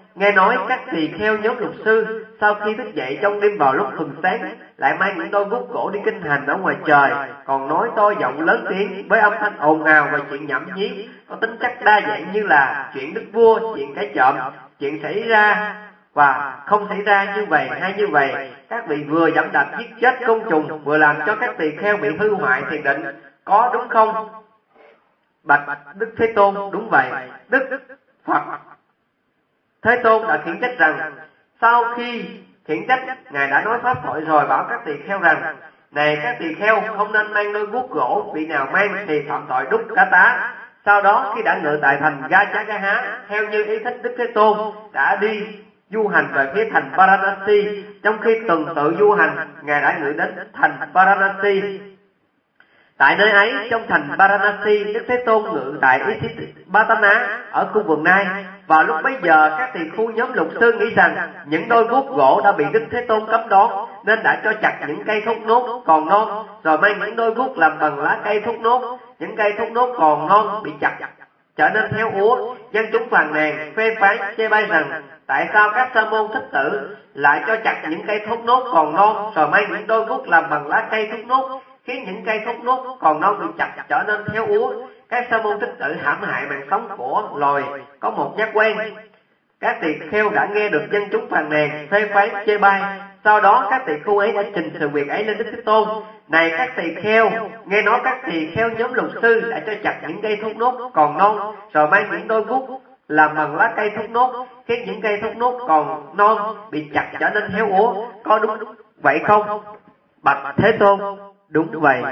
A: nghe nói các tỳ kheo nhóm luật sư sau khi thức dậy trong đêm vào lúc phừng sáng lại mang những đôi guốc gỗ đi kinh hành ở ngoài trời, còn nói to giọng lớn tiếng với âm thanh ồn ào và chuyện nhảm nhí có tính chất đa dạng như là chuyện đức vua, chuyện cái trộm, chuyện xảy ra và không xảy ra như vậy hay như vậy. Các vị vừa dẫm đạp giết chết côn trùng, vừa làm cho các tỳ kheo bị hư hoại thiền định, có đúng không? Bạch Đức Thế Tôn: đúng vậy. Đức Phật Thế Tôn đã khiển trách rằng, sau khi khiển trách, Ngài đã nói pháp thoại rồi bảo các tỳ kheo rằng, này các tỳ kheo, không nên mang đôi guốc gỗ, vị nào mang thì phạm tội đúc cá tá. Sau đó khi đã ngự tại thành Gajagaha, theo như ý thích Đức Thế Tôn, đã đi du hành về phía thành Varanasi. Trong khi tuần tự du hành, Ngài đã ngự đến thành Varanasi. Tại nơi ấy, trong thành Varanasi, Đức Thế Tôn ngự tại Isipatana ở khu vườn Nai. Vào lúc bấy giờ, các tỳ khu nhóm luật sư nghĩ rằng những đôi guốc gỗ đã bị Đức Thế Tôn cấm đón, nên đã cho chặt những cây thốt nốt còn non, rồi mang những đôi guốc làm bằng lá cây thốt nốt. Những cây thốt nốt còn non bị chặt trở nên héo úa. Dân chúng phàn nàn, phê phán, chê bai rằng, tại sao các sa môn thích tử lại cho chặt những cây thốt nốt còn non, rồi mang những đôi guốc làm bằng lá cây thốt nốt, khiến những cây thốt nốt còn non bị chặt trở nên héo úa. Các sa môn thích tử hãm hại mạng sống của loài có một giác quan. Các tỳ kheo đã nghe được dân chúng phàn nàn, phê phán, chê bai. Sau đó các tỳ khưu ấy đã trình sự việc ấy lên Đức Thế Tôn. Này các tỳ kheo, nghe nói các tỳ kheo nhóm luật sư đã cho chặt những cây thốt nốt còn non, rồi mang những đôi guốc làm bằng lá cây thốt nốt, khiến những cây thốt nốt còn non bị chặt trở nên héo úa, có đúng vậy không? Bạch Thế Tôn: đúng vậy.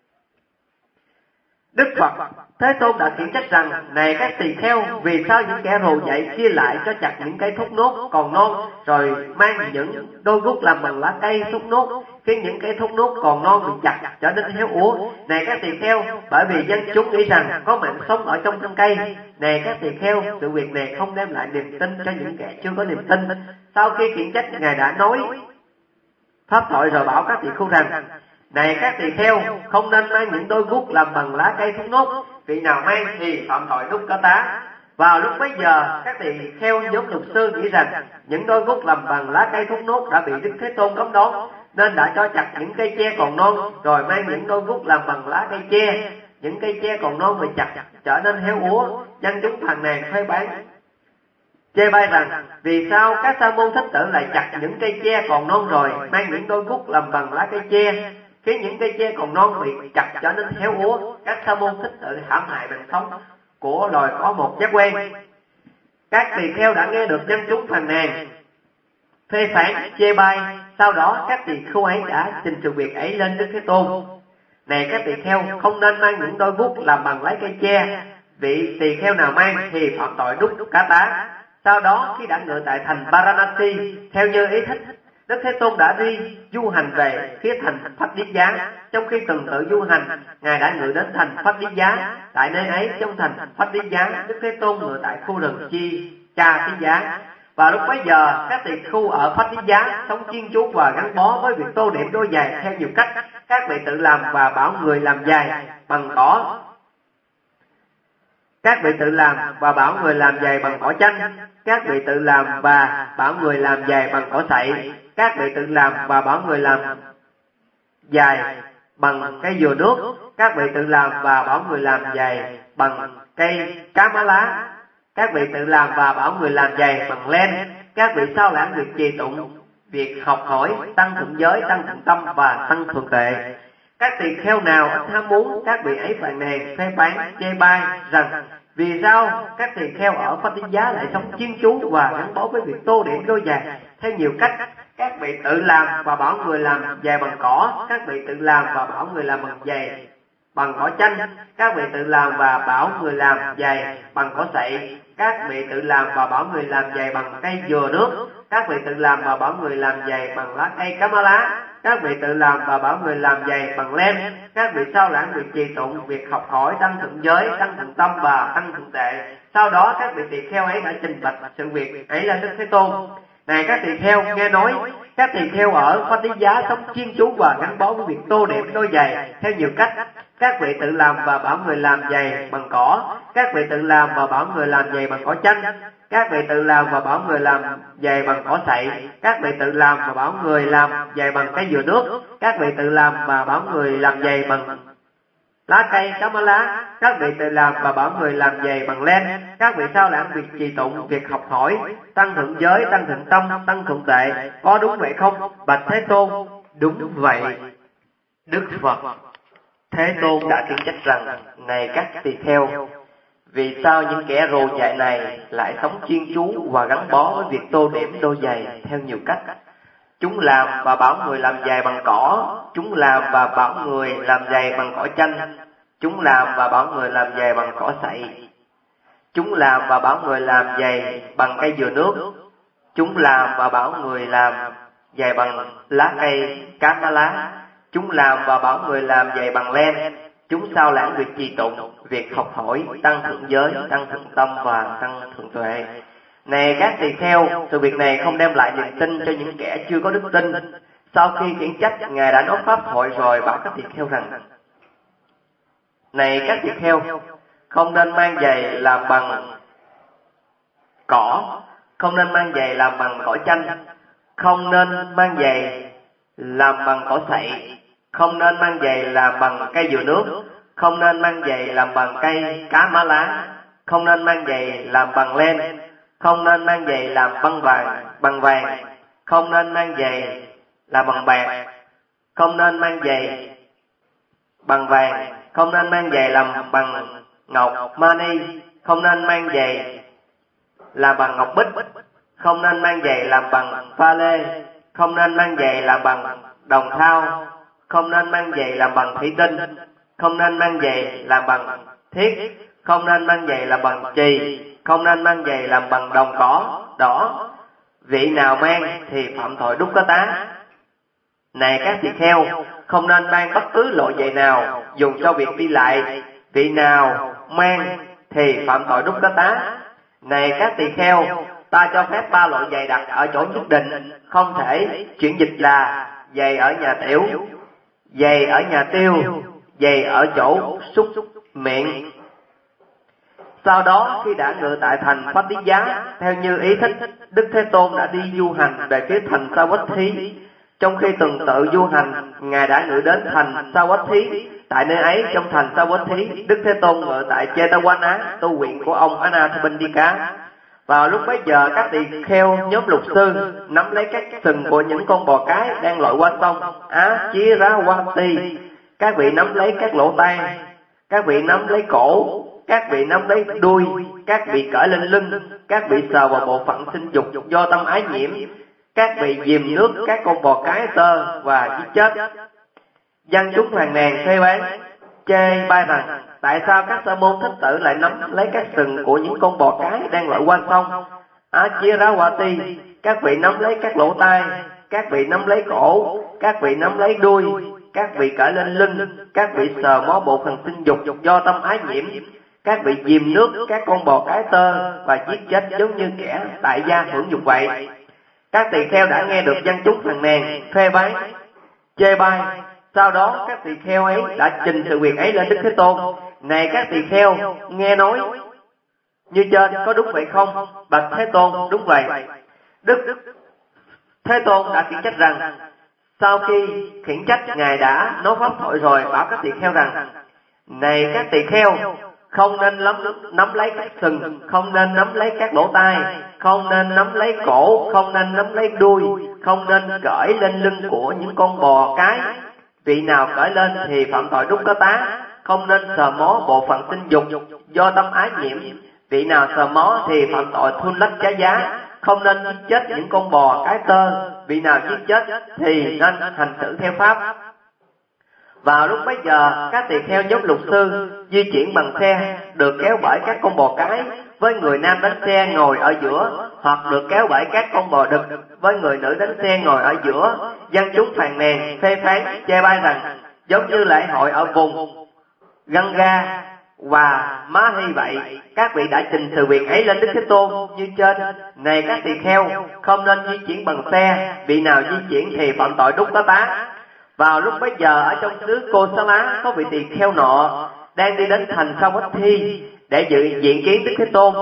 A: Đức Phật Thế Tôn đã khiển trách rằng, này các tỳ kheo, vì sao những kẻ rồ dậy chia lại cho chặt những cây thốt nốt còn non, rồi mang những đôi guốc làm bằng lá cây thốt nốt, khiến những cây thốt nốt còn non bị chặt trở nên héo úa? Này các tỳ kheo, bởi vì dân chúng nghĩ rằng có mạng sống ở trong thân cây. Này các tỳ kheo, sự việc này không đem lại niềm tin cho những kẻ chưa có niềm tin. Sau khi khiển trách, Ngài đã nói pháp thoại rồi bảo các tỳ khưu rằng, này các tỳ kheo, không nên mang những đôi guốc làm bằng lá cây thốt nốt, vị nào mang thì phạm tội đúc cá tá. Vào lúc bấy giờ, các tỳ kheo nhóm luật sư nghĩ rằng những đôi guốc làm bằng lá cây thốt nốt đã bị Đức Thế Tôn cấm đón, nên đã cho chặt những cây tre còn non, rồi mang những đôi guốc làm bằng lá cây tre. Những cây tre còn non bị chặt trở nên héo úa. Dân chúng phàn nàn, phê phán, chê bai rằng, vì sao các sa môn thích tử lại chặt những cây tre còn non rồi mang những đôi guốc làm bằng lá cây tre, khiến những cây tre còn non bị chặt trở nên héo úa? Các sa môn thích tử hãm hại mạng sống của loài có một giác quan. Các tỳ kheo đã nghe được dân chúng phàn nàn, phê phán, chê bai. Sau đó các tỳ khưu ấy đã trình sự việc ấy lên Đức Thế Tôn. Này các tỳ kheo, không nên mang những đôi guốc làm bằng lá cây tre, vị tỳ kheo nào mang thì phạm tội đúc cá tá. Sau đó khi đã ngự tại thành Varanasi, theo như ý thích, Đức Thế Tôn đã đi du hành về phía thành Phách Điết Giá. Trong khi tuần tự du hành, Ngài đã ngự đến thành Phách Điết Giá. Tại nơi ấy, trong thành Phách Điết Giá, Đức Thế Tôn ngự tại khu rừng Chi Cha Tí Giá. Và lúc bấy giờ, các tỳ khưu ở Phách Điết Giá sống chuyên chú và gắn bó với việc tô điểm đôi giày theo nhiều cách. Các vị tự làm và bảo người làm giày bằng cỏ. Các vị tự làm và bảo người làm giày bằng cỏ chanh. Các vị tự làm và bảo người làm giày bằng cỏ sậy. Các vị tự làm và bảo người làm giày bằng cây dừa nước. Các vị tự làm và bảo người làm giày bằng cây cá má lá. Các vị tự làm và bảo người làm giày bằng len. Các vị sao lãng việc trì tụng, việc học hỏi, tăng thượng giới, tăng thượng tâm và tăng thượng tệ. Các tỳ kheo nào ít ham muốn, các vị ấy phàn nàn, phê phán, chê bai rằng, vì sao các tỳ kheo ở Phách Điết Giá lại sống chuyên chú và gắn bó với việc tô điểm đôi giày theo nhiều cách? Các vị tự làm và bảo người làm giày bằng cỏ. Các vị tự làm và bảo người làm bằng giày bằng cỏ chanh. Các vị tự làm và bảo người làm giày bằng cỏ sậy. Các vị tự làm và bảo người làm giày bằng cây dừa nước. Các vị tự làm và bảo người làm giày bằng lá cây cá má lá. Các vị tự làm và bảo người làm giày bằng len. Các vị sao lãng việc trì tụng, việc học hỏi, tăng thượng giới, tăng thượng tâm và tăng thượng tệ. Sau đó các vị tỳ kheo ấy đã trình bạch sự việc ấy lên Đức Thế Tôn. Này các tỳ kheo, nghe nói các tỳ kheo ở Phách Điết Giá sống chuyên chú và gắn bó với việc tô điểm đôi giày theo nhiều cách. Các vị tự làm và bảo người làm giày bằng cỏ. Các vị tự làm và bảo người làm giày bằng cỏ chanh. các vị tự làm và bảo người làm giày bằng cỏ sậy, các vị tự làm và bảo người làm giày bằng cái dừa nước, các vị tự làm và bảo người làm giày bằng lá cây cá má lá, các vị tự làm và bảo người làm giày bằng len, các vị sao lãng việc trì tụng, việc học hỏi, tăng thượng giới, tăng thượng tâm, tăng thượng tuệ, có đúng vậy không? Bạch Thế Tôn, đúng vậy. Đức Phật Thế Tôn đã khiển trách rằng: này các tỳ kheo, vì sao những kẻ rồ dại này lại sống chuyên chú và gắn bó với việc tô điểm đôi giày theo nhiều cách? Chúng làm và bảo người làm giày bằng cỏ, chúng làm và bảo người làm giày bằng cỏ chanh, chúng làm và bảo người làm giày bằng cỏ sậy, chúng làm và bảo người làm giày bằng cây dừa nước, chúng làm và bảo người làm giày bằng lá cây cá má lá, chúng làm và bảo người làm giày bằng len, chúng sao lãng việc trì tụng, việc học hỏi, tăng thượng giới, tăng thượng tâm và tăng thượng tuệ. Này các tỳ kheo, sự việc này không đem lại niềm tin cho những kẻ chưa có đức tin. Sau khi khiển trách, Ngài đã nói pháp thoại rồi bảo các tỳ kheo rằng: này các tỳ kheo, không nên mang giày làm bằng cỏ, không nên mang giày làm bằng cỏ chanh, không nên mang giày làm bằng cỏ sậy, không nên mang giày làm bằng cây dừa nước, không nên mang giày làm bằng cây cá má lá, không nên mang giày làm bằng len, không nên mang giày làm bằng vàng, không nên mang giày làm bằng bạc, không nên mang giày bằng vàng, không nên mang giày làm bằng ngọc mani, không nên mang giày làm bằng ngọc bích, không nên mang giày làm bằng pha lê, không nên mang giày làm bằng đồng thau, không nên mang giày làm bằng thủy tinh, không nên mang giày làm bằng thiết, không nên mang giày làm bằng chì, không nên mang giày làm bằng đồng cỏ đỏ. Vị nào mang thì phạm tội đúc có tá. Này các tỳ kheo, không nên mang bất cứ loại giày nào dùng cho việc đi lại. Vị nào mang thì phạm tội đúc có tá. Này các tỳ kheo, ta cho phép 3 loại giày đặt ở chỗ nhất định, không thể chuyển dịch là giày ở nhà tiểu, giày ở nhà tiêu, giày ở chỗ xúc miệng. Sau đó khi đã ngự tại thành Pháp Tí Giá, theo như ý thích, Đức Thế Tôn đã đi du hành về phía thành Sa Quách Thí. Trong khi tuần tự du hành, Ngài đã ngự đến thành Sa Quách Thí. Tại nơi ấy, trong thành Sa Quách Thí, Đức Thế Tôn ngự tại Jetavana, tu viện của ông Anathapindika. Vào lúc bấy giờ, các tỳ kheo nhóm lục sư nắm lấy các sừng của những con bò cái đang lội qua sông Achirawati. Các vị nắm lấy các lỗ tai, các vị nắm lấy cổ, các vị nắm lấy đuôi, các vị cởi lên lưng, các vị sờ vào bộ phận sinh dục do tâm ái nhiễm, các vị dìm nước các con bò cái tơ và giết chết. Dân chúng phàn nàn phê bán, chê bai rằng: tại sao các sa môn thích tử lại nắm lấy các sừng của những con bò cái đang lội qua sông Achirawati? Các vị nắm lấy các lỗ tai, các vị nắm lấy cổ, các vị nắm lấy đuôi, các vị cởi lên lưng, các vị sờ mó bộ phận sinh dục do tâm ái nhiễm, các vị dìm nước các con bò cái tơ và giết chết giống như kẻ tại gia hưởng dục vậy. Các tỳ kheo đã nghe được dân chúng phàn nàn, phê phán, chê bai. Sau đó các tỳ kheo ấy đã trình sự việc ấy lên Đức Thế Tôn. Này các tỳ kheo, nghe nói như trên có đúng vậy không? Bạch Thế Tôn, đúng vậy. Đức Thế Tôn đã khiển trách rằng: sau khi khiển trách, Ngài đã nói pháp thoại rồi bảo các tỳ kheo rằng: này các tỳ kheo, không nên nắm lấy các sừng, không nên nắm lấy các lỗ tai, không nên nắm lấy cổ, không nên nắm lấy đuôi, không nên cởi lên lưng của những con bò cái. Vị nào cởi lên thì phạm tội đúc có tá. Không nên sờ mó bộ phận sinh dục do tâm ái nhiễm. Vị nào sờ mó thì phạm tội thun lách giá giá. Không nên giết chết những con bò cái tơ. Vị nào giết chết thì nên hành xử theo pháp. Vào lúc bấy giờ, các tỳ kheo nhóm lục sư di chuyển bằng xe, được kéo bởi các con bò cái, với người nam đánh xe ngồi ở giữa, hoặc được kéo bởi các con bò đực, với người nữ đánh xe ngồi ở giữa. Dân chúng phàn nàn, phê phán, chê bai rằng: giống như lễ hội ở vùng Ganga và Má Hy vậy. Các vị đã trình sự việc ấy lên Đức Thế Tôn như trên. Này các tỳ kheo, không nên di chuyển bằng xe, vị nào di chuyển thì phạm tội đúc có tá. Vào lúc bấy giờ, ở trong xứ Cô Xá Lá có vị tỳ kheo nọ đang đi đến thành Sa Quách Thi để dự diện kiến Đức Thế Tôn.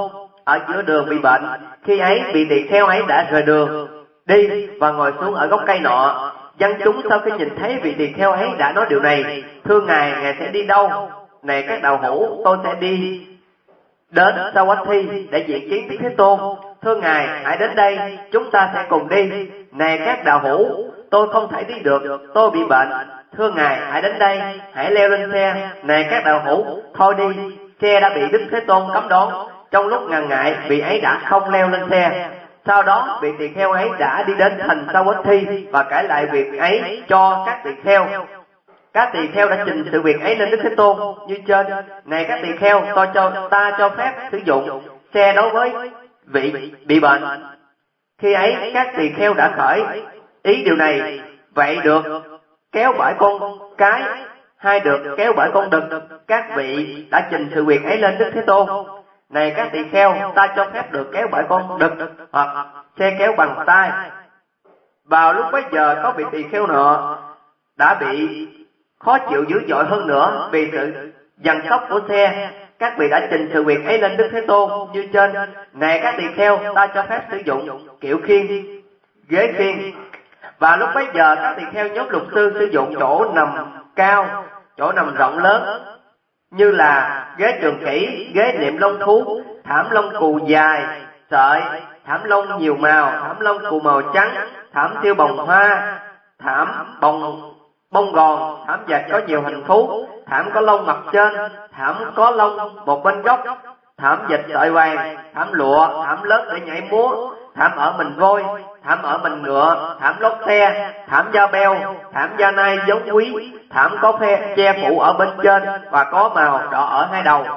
A: ở giữa đường bị bệnh. Khi ấy vị tỳ kheo ấy đã rời đường đi và ngồi xuống ở gốc cây nọ. Dân chúng sau khi nhìn thấy vị tỳ kheo ấy đã nói điều này: thưa ngài sẽ đi đâu? Này các đạo hữu, tôi sẽ đi đến Savatthi để diện kiến Đức Thế Tôn. Thưa ngài, hãy đến đây, chúng ta sẽ cùng đi. Này các đạo hữu, tôi không thể đi được, tôi bị bệnh. Thưa ngài, hãy đến đây, hãy leo lên xe. Này các đạo hữu, thôi đi, xe đã bị Đức Thế Tôn cấm đón. Trong lúc ngần ngại, vị ấy đã không leo lên xe. Sau đó vị tỳ kheo ấy đã đi đến thành Savatthi và kể lại việc ấy cho các tỳ kheo. Các tỳ kheo đã trình sự việc ấy lên Đức Thế Tôn như trên: này các tỳ kheo, ta cho phép sử dụng xe đối với vị bị bệnh. Khi ấy các tỳ kheo đã khởi ý điều này: vậy được kéo bởi con cái, hay được kéo bởi con đực? Các vị đã trình sự việc ấy lên Đức Thế Tôn: này các tỳ kheo, ta cho phép được kéo bởi con đực hoặc xe kéo bằng tay. Vào lúc bấy giờ có vị tỳ kheo nọ đã bị khó chịu dữ dội hơn nữa vì sự giằng xóc của xe. Các vị đã trình sự việc ấy lên Đức Thế Tôn như trên: này các tỳ kheo, ta cho phép sử dụng kiểu khiên, ghế khiên. Và lúc bấy giờ các tỳ kheo nhóm luật sư sử dụng chỗ nằm cao, chỗ nằm rộng lớn, như là ghế trường kỷ, ghế niệm lông thú, thảm lông cù dài sợi, thảm lông nhiều màu, thảm lông cù màu trắng, thảm tiêu bồng hoa, thảm bông gòn, thảm dệt có nhiều hình thú, thảm có lông mặt trên, thảm có lông một bên gốc, thảm dệt sợi vàng, thảm lụa, thảm lớp để nhảy múa, thảm ở mình voi, thảm ở mình ngựa, thảm lót xe, thảm da beo, thảm da nai giống quý, thảm có che phủ ở bên trên và có màu đỏ ở hai đầu.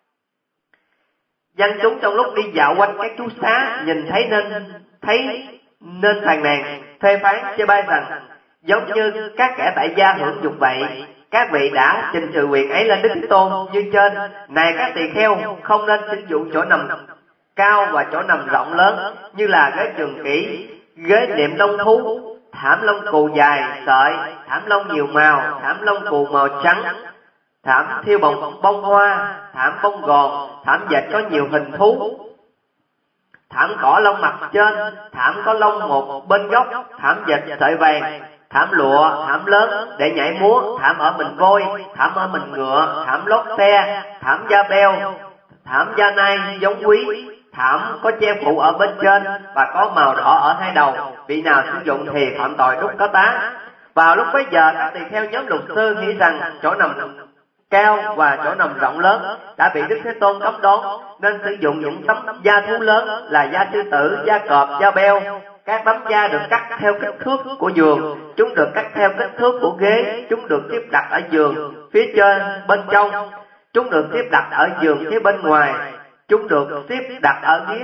A: Dân chúng trong lúc đi dạo quanh các chú xá nhìn thấy nên phàn nàn, phê phán, chê bai rằng: giống như các kẻ tại gia hưởng dục vậy. Các vị đã trình sự việc ấy lên Đức Thế Tôn như trên: này các tỳ kheo, không nên sử dụng chỗ nằm cao và chỗ nằm rộng lớn, như là ghế trường kỷ, ghế niệm lông thú, thảm lông cù dài sợi, thảm lông nhiều màu, thảm lông cù màu trắng, thảm thiêu bông hoa, thảm bông gòn, thảm dệt có nhiều hình thú, thảm cỏ lông mặt trên, thảm có lông một bên gốc, thảm dệt sợi vàng, thảm lụa, thảm lớn để nhảy múa, thảm ở mình voi, thảm ở mình ngựa, thảm lót xe, thảm da beo, thảm da nai giống quý, thảm có che phủ ở bên trên và có màu đỏ ở hai đầu. Vị nào sử dụng thì phạm tội đúc có tá. Vào lúc bấy giờ các tỳ kheo nhóm luật sư nghĩ rằng chỗ nằm cao và chỗ nằm rộng lớn đã bị Đức Thế Tôn cấm đón, nên sử dụng những tấm da thú lớn là da sư tử, da cọp, da beo. Các tấm da được cắt theo kích thước của giường, chúng được cắt theo kích thước của ghế, chúng được xếp đặt ở giường phía trên bên trong, chúng được xếp đặt ở giường phía bên ngoài, chúng được xếp đặt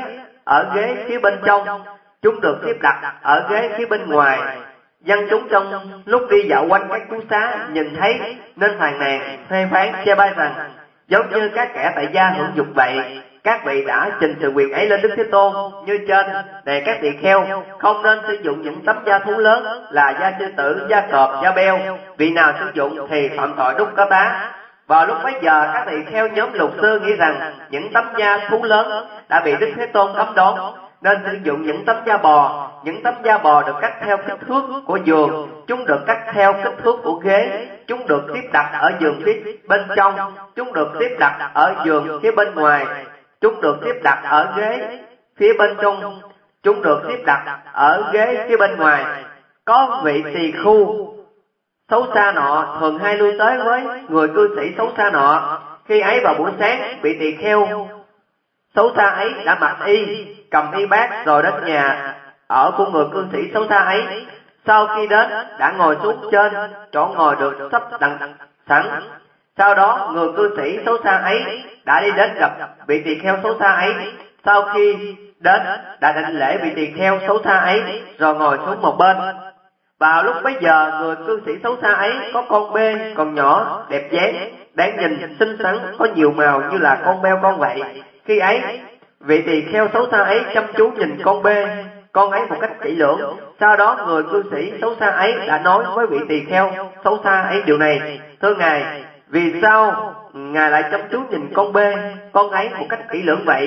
A: ở ghế phía bên trong, chúng được xếp đặt ở ghế phía bên ngoài. Dân chúng trong lúc đi dạo quanh các chú xá nhìn thấy nên phàn nàn, phê phán, chê bai rằng: giống như các kẻ tại gia hưởng dục vậy. Các vị đã trình sự việc ấy lên Đức Thế Tôn như trên: này các tỳ kheo, không nên sử dụng những tấm da thú lớn là da sư tử, da cọp, da beo. Vị nào sử dụng thì phạm tội đúc có tá. Vào lúc bấy giờ các tỳ kheo nhóm luật sư nghĩ rằng những tấm da thú lớn đã bị Đức Thế Tôn cấm đón, nên sử dụng những tấm da bò. Những tấm da bò được cắt theo kích thước của giường, chúng được cắt theo kích thước của ghế, chúng được xếp đặt ở giường phía bên trong, chúng được xếp đặt ở giường phía bên ngoài, chúng được xếp đặt ở ghế phía bên trong, chúng được xếp đặt ở ghế phía bên ngoài. Có vị tỳ khu xấu xa nọ thường hay lui tới với người cư sĩ xấu xa nọ. Khi ấy vào buổi sáng, vị tỳ kheo xấu xa ấy đã mặc y, cầm y bát rồi đến nhà ở của người cư sĩ xấu xa ấy. Sau khi đến đã ngồi xuống trên chỗ ngồi được sắp đặt sẵn. Sau đó người cư sĩ xấu xa ấy đã đi đến gặp vị tỳ kheo xấu xa ấy. Sau khi đến đã đảnh lễ vị tỳ kheo xấu xa ấy rồi ngồi xuống một bên. Vào lúc bấy giờ người cư sĩ xấu xa ấy có con bê còn nhỏ, đẹp dáng, đáng nhìn, xinh xắn, có nhiều màu như là con beo con vậy. Khi ấy vị tỳ kheo xấu xa ấy chăm chú nhìn con bê con ấy một cách kỹ lưỡng. Sau đó người cư sĩ xấu xa ấy đã nói với vị tỳ kheo xấu xa ấy điều này: thưa ngài, vì sao ngài lại chăm chú nhìn con bê con ấy một cách kỹ lưỡng vậy?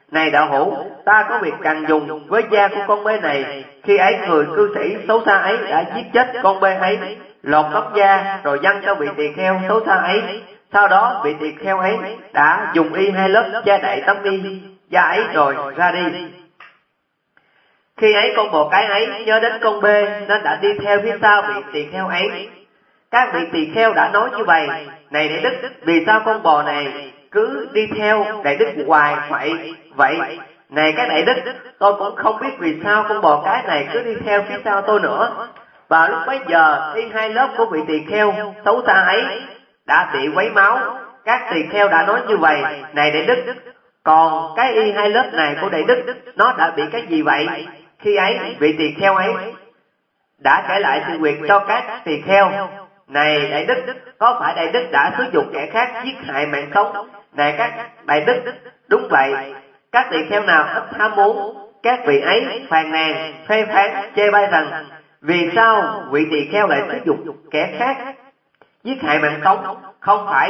A: Này đạo hữu, ta có việc cần dùng với da của con bê này. Khi ấy người cư sĩ xấu xa ấy đã giết chết con bê ấy, lột tóc da rồi dâng cho vị tỳ kheo xấu xa ấy. Sau đó vị tỳ kheo ấy đã dùng y 2 lớp che đậy tấm y da ấy rồi ra đi. Khi ấy con bò cái ấy nhớ đến con bê nên đã đi theo phía sau vị tỳ kheo ấy. Các vị tỳ kheo đã nói như vậy: này Đại Đức, vì sao con bò này cứ đi theo Đại Đức hoài vậy? Này các Đại Đức, tôi cũng không biết vì sao con bò cái này cứ đi theo phía sau tôi nữa. Và lúc bấy giờ y 2 lớp của vị tỳ kheo xấu xa ấy đã bị quấy máu. Các tỳ kheo đã nói như vậy: này Đại Đức, còn cái y 2 lớp này của Đại Đức nó đã bị cái gì vậy? Khi ấy vị tỳ kheo ấy đã kể lại sự việc cho các tỳ kheo. Này Đại Đức, có phải Đại Đức đã xúi giục kẻ khác giết hại mạng sống? Này các Đại Đức, đúng vậy. Các tỳ kheo nào ít ham muốn, các vị ấy phàn nàn, phê phán, chê bai rằng: vì sao vị tỳ kheo lại xúi giục kẻ khác giết hại mạng sống? Không phải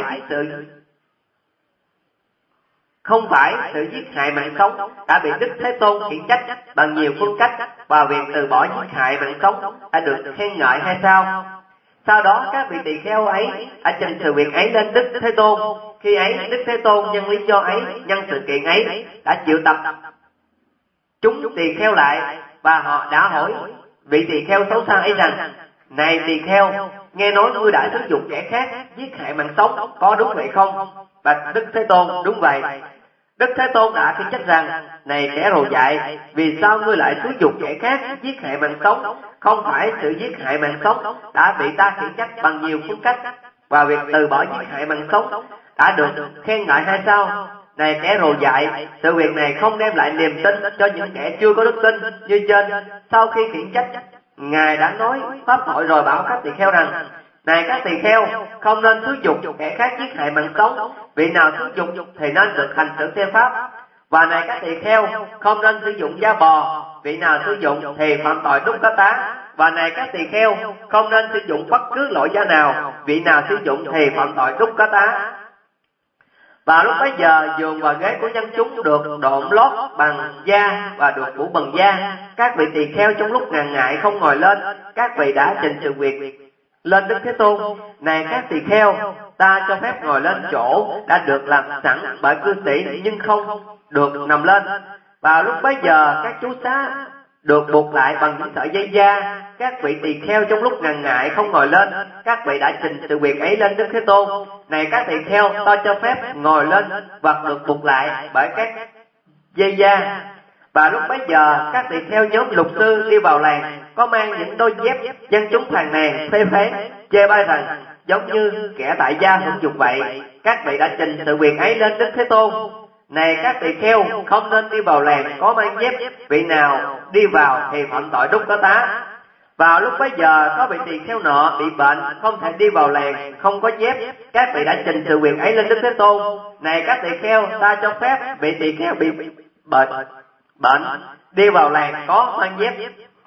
A: sự giết hại mạng sống đã bị Đức Thế Tôn khiển trách bằng nhiều phương cách, và việc từ bỏ giết hại mạng sống đã được khen ngợi hay sao? Sau đó các vị tỳ kheo ấy đã trình sự việc ấy lên Đức Thế Tôn. Khi ấy Đức Thế Tôn nhân lý do ấy, nhân sự kiện ấy đã triệu tập chúng tỳ kheo lại, và họ đã hỏi vị tỳ kheo xấu xa ấy rằng: này tỳ kheo, nghe nói ngươi đã xúi giục kẻ khác giết hại mạng sống, có đúng vậy không? Và Đức Thế Tôn: đúng vậy. Đức Thế Tôn đã khiển trách rằng: này kẻ rồ dại, vì sao ngươi lại xúi giục kẻ khác giết hại mạng sống? Không phải sự giết hại mạng sống đã bị ta khiển trách bằng nhiều phương cách, và việc từ bỏ giết hại mạng sống đã được khen ngợi hay sao? Này kẻ rồ dại, sự việc này không đem lại niềm tin cho những kẻ chưa có đức tin như trên. Sau khi khiển trách, Ngài đã nói pháp thoại rồi bảo các tỳ kheo rằng: này các tỳ kheo, không nên xúi giục kẻ khác giết hại mạng sống. Vị nào xúi giục thì nên được hành xử theo pháp. Và này các tỳ kheo, không nên sử dụng da bò. Vị nào sử dụng thì phạm tội đúc cá tá. Và này các tỳ kheo, không nên sử dụng bất cứ loại da nào. Vị nào sử dụng thì phạm tội đúc cá tá. Và lúc bấy giờ giường và ghế của dân chúng được độn lót bằng da và được phủ bằng da. Các vị tỳ kheo trong lúc ngần ngại không ngồi lên, các vị đã trình sự việc lên Đức Thế Tôn: này các tỳ kheo, ta cho phép ngồi lên chỗ đã được làm sẵn bởi cư sĩ, nhưng không được nằm lên. Vào lúc bấy giờ các chú xá được buộc lại bằng những sợi dây da. Các vị tỳ kheo trong lúc ngần ngại không ngồi lên, các vị đã trình sự việc ấy lên Đức Thế Tôn: này các tỳ kheo, ta cho phép ngồi lên hoặc được buộc lại bởi các dây da. Và lúc bấy giờ các tỳ kheo nhóm lục sư đi vào làng, có mang những đôi dép. Dân chúng phàn nàn, phê phán, chê bai rằng: giống như kẻ tại gia hưởng dục vậy. Các vị đã trình sự việc ấy lên Đức Thế Tôn: này các tỳ kheo, không nên đi vào làng có mang dép. Vị nào đi vào thì phạm tội đúc cá tá. Vào lúc bấy giờ có vị tỳ kheo nọ bị bệnh, không thể đi vào làng, không có dép. Các vị đã trình sự việc ấy lên Đức Thế Tôn: này các tỳ kheo, ta cho phép vị tỳ kheo bị bệnh đi vào làng có mang dép.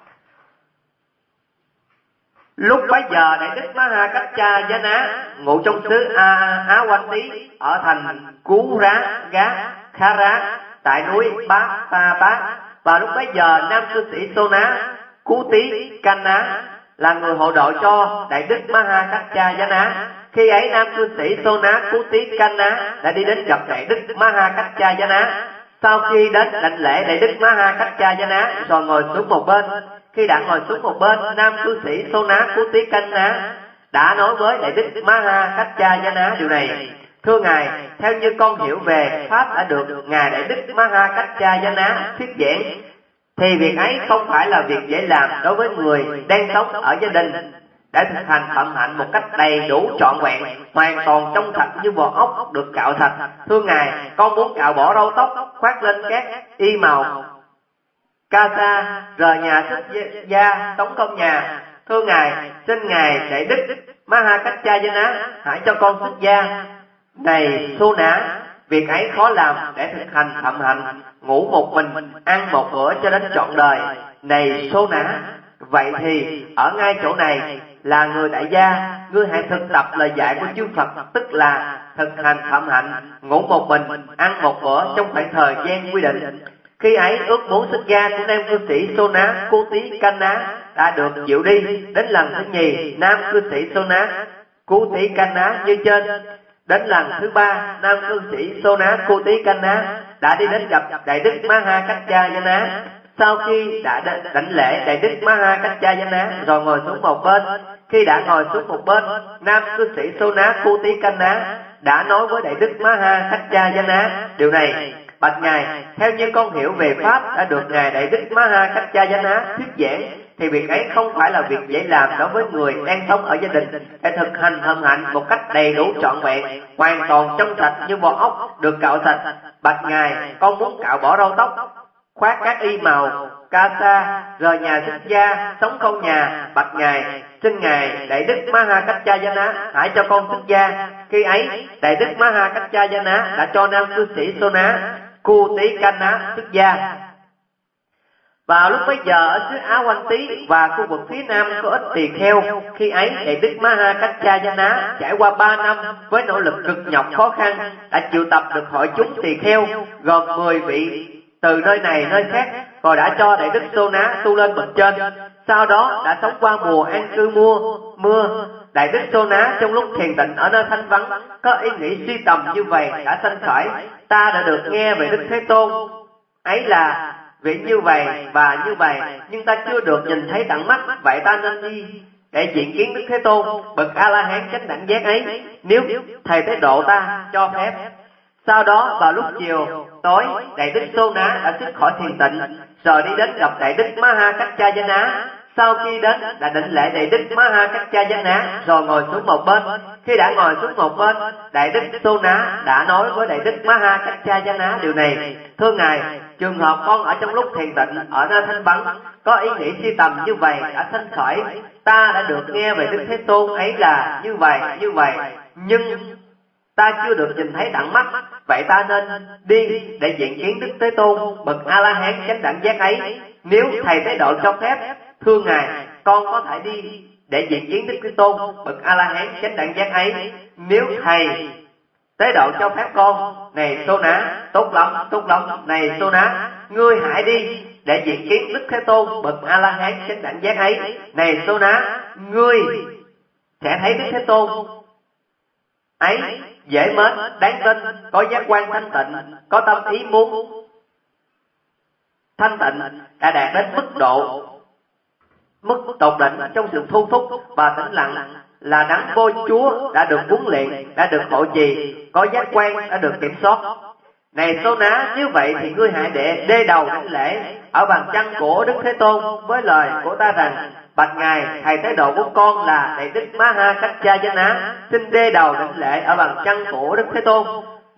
A: Lúc bấy giờ Đại Đức Ma Cách Cha Giá Ná ngụ trong xứ Á Quanh Tý ở thành Cú Rá Gá Khá Rá tại núi Bá Ta Bá. Và lúc bấy giờ nam cư sĩ Sô Ná Cú Tý Canh Ná là người hộ độ cho Đại Đức Ma Cách Cha Giá Ná. Khi ấy nam cư sĩ Sô Ná Cú Tý Canh Ná đã đi đến gặp Đại Đức Ma Cách Cha Giá Ná. Sau khi đến đảnh lễ Đại Đức Ma Cách Cha Giá Ná rồi ngồi xuống một bên. Khi đã ngồi xuống một bên, nam cư sĩ Sô Ná Cú Tý Canh Ná đã nói với Đại Đức Ma Cách Cha Giá Ná điều này: thưa Ngài, theo như con hiểu về pháp đã được Ngài Đại Đức Ma Cách Cha Giá Ná thuyết giảng, thì việc ấy không phải là việc dễ làm đối với người đang sống ở gia đình để thực hành phẩm hạnh một cách đầy đủ trọn vẹn, hoàn toàn trong sạch như vỏ ốc được cạo sạch. Thưa Ngài, con muốn cạo bỏ râu tóc, khoác lên các y màu ca sa, rời nhà xuất gia, sống công nhà. Thưa Ngài, xin Ngài Đại Đức Ma Cách Cha Giá Ná hãy cho con xuất gia. Này Sô Ná, việc ấy khó làm để thực hành phẩm hạnh, ngủ một mình, ăn một bữa cho đến trọn đời. Này Sô Ná, vậy thì ở ngay chỗ này là người tại gia, ngươi hãy thực tập lời dạy của chư Phật, tức là thực hành phạm hạnh, ngủ một mình, ăn một bữa trong khoảng thời gian quy định. Khi ấy ước muốn xuất gia của nam cư sĩ Sona Kutikana đã được chịu đi. Đến lần thứ nhì, nam cư sĩ Sona Kutikana như trên. Đến lần thứ ba, nam cư sĩ Sona Kutikana đã đi đến gặp Đại Đức Maha Kaccayana. Sau khi đã đảnh lễ Đại Đức Maha Kaccayana rồi ngồi xuống một bên. Khi đã ngồi xuống một bên, nam cư sĩ Sona Kutikana đã nói với Đại Đức Maha Kaccayana điều này: bạch ngài, theo như con hiểu về pháp đã được ngài Đại Đức Maha Kaccayana thuyết giảng, thì việc ấy không phải là việc dễ làm đối với người đang sống ở gia đình để thực hành phạm hạnh một cách đầy đủ trọn vẹn, hoàn toàn trong sạch như vỏ ốc được cạo sạch. Bạch ngài, con muốn cạo bỏ râu tóc, khoác các y màu casa, rời nhà xuất gia, sống không nhà. Bạch ngài, xin ngài Đại Đức Maha Kaccayana hãy cho con xuất gia. Khi ấy, Đại Đức Maha Kaccayana đã cho nam cư sĩ Sona Kutikana xuất gia. Vào lúc bấy giờ ở xứ Á Oanh Tý và khu vực phía nam có ít tỳ kheo. Khi ấy, Đại Đức Maha Kaccayana trải qua 3 năm với nỗ lực cực nhọc khó khăn đã triệu tập được hội chúng tỳ kheo gồm 10 vị từ nơi này nơi khác, rồi đã cho Đại Đức Sona tu lên bậc trên. Sau đó đã sống qua mùa an cư mưa. Đại Đức Sona trong lúc thiền định ở nơi thanh vắng có ý nghĩ suy tầm như vậy đã sanh khởi: ta đã được nghe về Đức Thế Tôn ấy là vị như vậy và như vậy, nhưng ta chưa được nhìn thấy tận mắt. Vậy ta nên đi để diện kiến Đức Thế Tôn bậc A La Hán chánh đẳng giác ấy, nếu thầy Tế Độ ta cho phép. Sau đó vào lúc chiều tối, Đại Đức Sona đã xuất khỏi thiền tịnh rồi đi đến gặp Đại Đức Maha Kaccayana. Sau khi đến đã đảnh lễ Đại Đức Maha Kaccayana rồi ngồi xuống một bên. Khi đã ngồi xuống một bên, Đại Đức Sona đã nói với Đại Đức Maha Kaccayana điều này: thưa ngài, trường hợp con ở trong lúc thiền tịnh ở nơi thanh vắng có ý nghĩ suy tầm như vậy đã sanh khởi: ta đã được nghe về Đức Thế Tôn ấy là như vậy, nhưng ta chưa được nhìn thấy tận mắt. Vậy ta nên đi để diện kiến Đức Thế Tôn bậc A La Hán chánh đẳng giác ấy, nếu thầy Tế Độ cho phép. Thưa ngài, con có thể đi để diện kiến Đức Thế Tôn bậc A La Hán chánh đẳng giác ấy, nếu thầy Tế Độ cho phép con. Này Sona, tốt lắm. Này Sona, ngươi hãy đi để diện kiến Đức Thế Tôn bậc A La Hán chánh đẳng giác ấy. Này Sona, ngươi sẽ thấy Đức Thế Tôn ấy dễ mến, đáng tin, có giác quan thanh tịnh, có tâm ý muốn thanh tịnh, đã đạt đến mức tột đỉnh trong sự thu thúc và tĩnh lặng, là đấng vô Chúa đã được huấn luyện, đã được hộ trì, có giác quan đã được kiểm soát. Này Sona, nếu vậy thì ngươi hãy đê đầu đảnh lễ ở bàn chân của Đức Thế Tôn với lời của ta rằng: bạch ngài, thầy Tế Độ của con là Đại Đức Maha Kaccayana xin đê đầu đảnh lễ ở bàn chân của Đức Thế Tôn.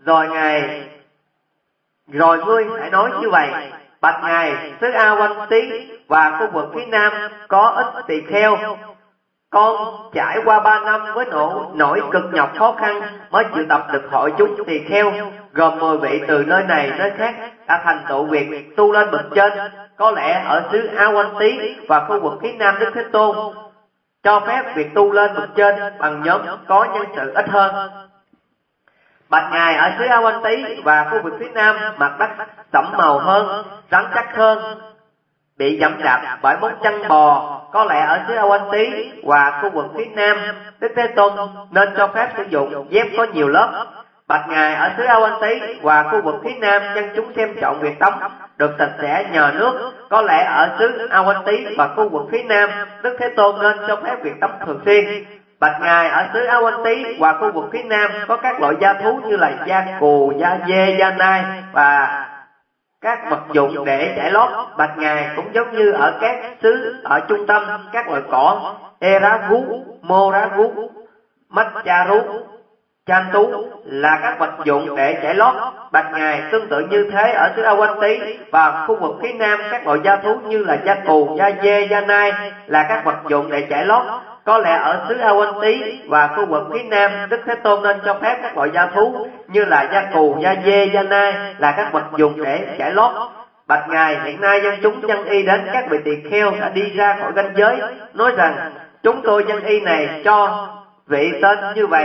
A: Rồi ngươi hãy nói như vậy: bạch ngài, xứ A Oanh Tý và khu vực phía nam có ít tỳ kheo. Con trải qua 3 năm với nỗi cực nhọc khó khăn mới triệu tập được hội chúng tỳ kheo gồm 10 vị từ nơi này nơi khác đã thành tựu việc tu lên bậc trên. Có lẽ ở xứ A Oanh Tý và khu vực phía nam Đức Thế Tôn cho phép việc tu lên bậc trên bằng nhóm có nhân sự ít hơn. Bạch ngài, ở xứ A Oanh Tý và khu vực phía nam mặt đất sẫm màu hơn, rắn chắc hơn, bị dẫm đạp bởi móng chân bò. Có lẽ ở xứ A Oanh Tý và khu vực phía nam Đức Thế Tôn nên cho phép sử dụng dép có nhiều lớp. Bạch ngài, ở xứ A Oanh Tý và khu vực phía nam dân chúng xem trọng việc tắm được sạch sẽ nhờ nước. Có lẽ ở xứ A Oanh Tý và khu vực phía nam Đức Thế Tôn nên cho phép việc tắm thường xuyên. Bạch ngài, ở xứ A Oanh Tý và khu vực phía nam có các loại gia thú như là gia cù, gia dê, gia nai và các vật dụng để trải lót. Bạch ngài, cũng giống như ở các xứ ở trung tâm, các loại cỏ eragu, moragu, macharu, chantu là các vật dụng để trải lót. Bạch ngài, tương tự như thế ở xứ A Oanh Tý và khu vực phía nam các loại gia thú như là gia cù, gia dê, gia nai là các vật dụng để trải lót. Có lẽ ở xứ A Oanh Tý và khu vực phía nam Đức Thế Tôn nên cho phép các loại gia thú như là gia cù, gia dê, gia nai là các vật dụng để trải lót. Bạch ngài, hiện nay dân chúng dân y đến các vị tỳ kheo đã đi ra khỏi ranh giới nói rằng: chúng tôi dân y này cho vị tên như vậy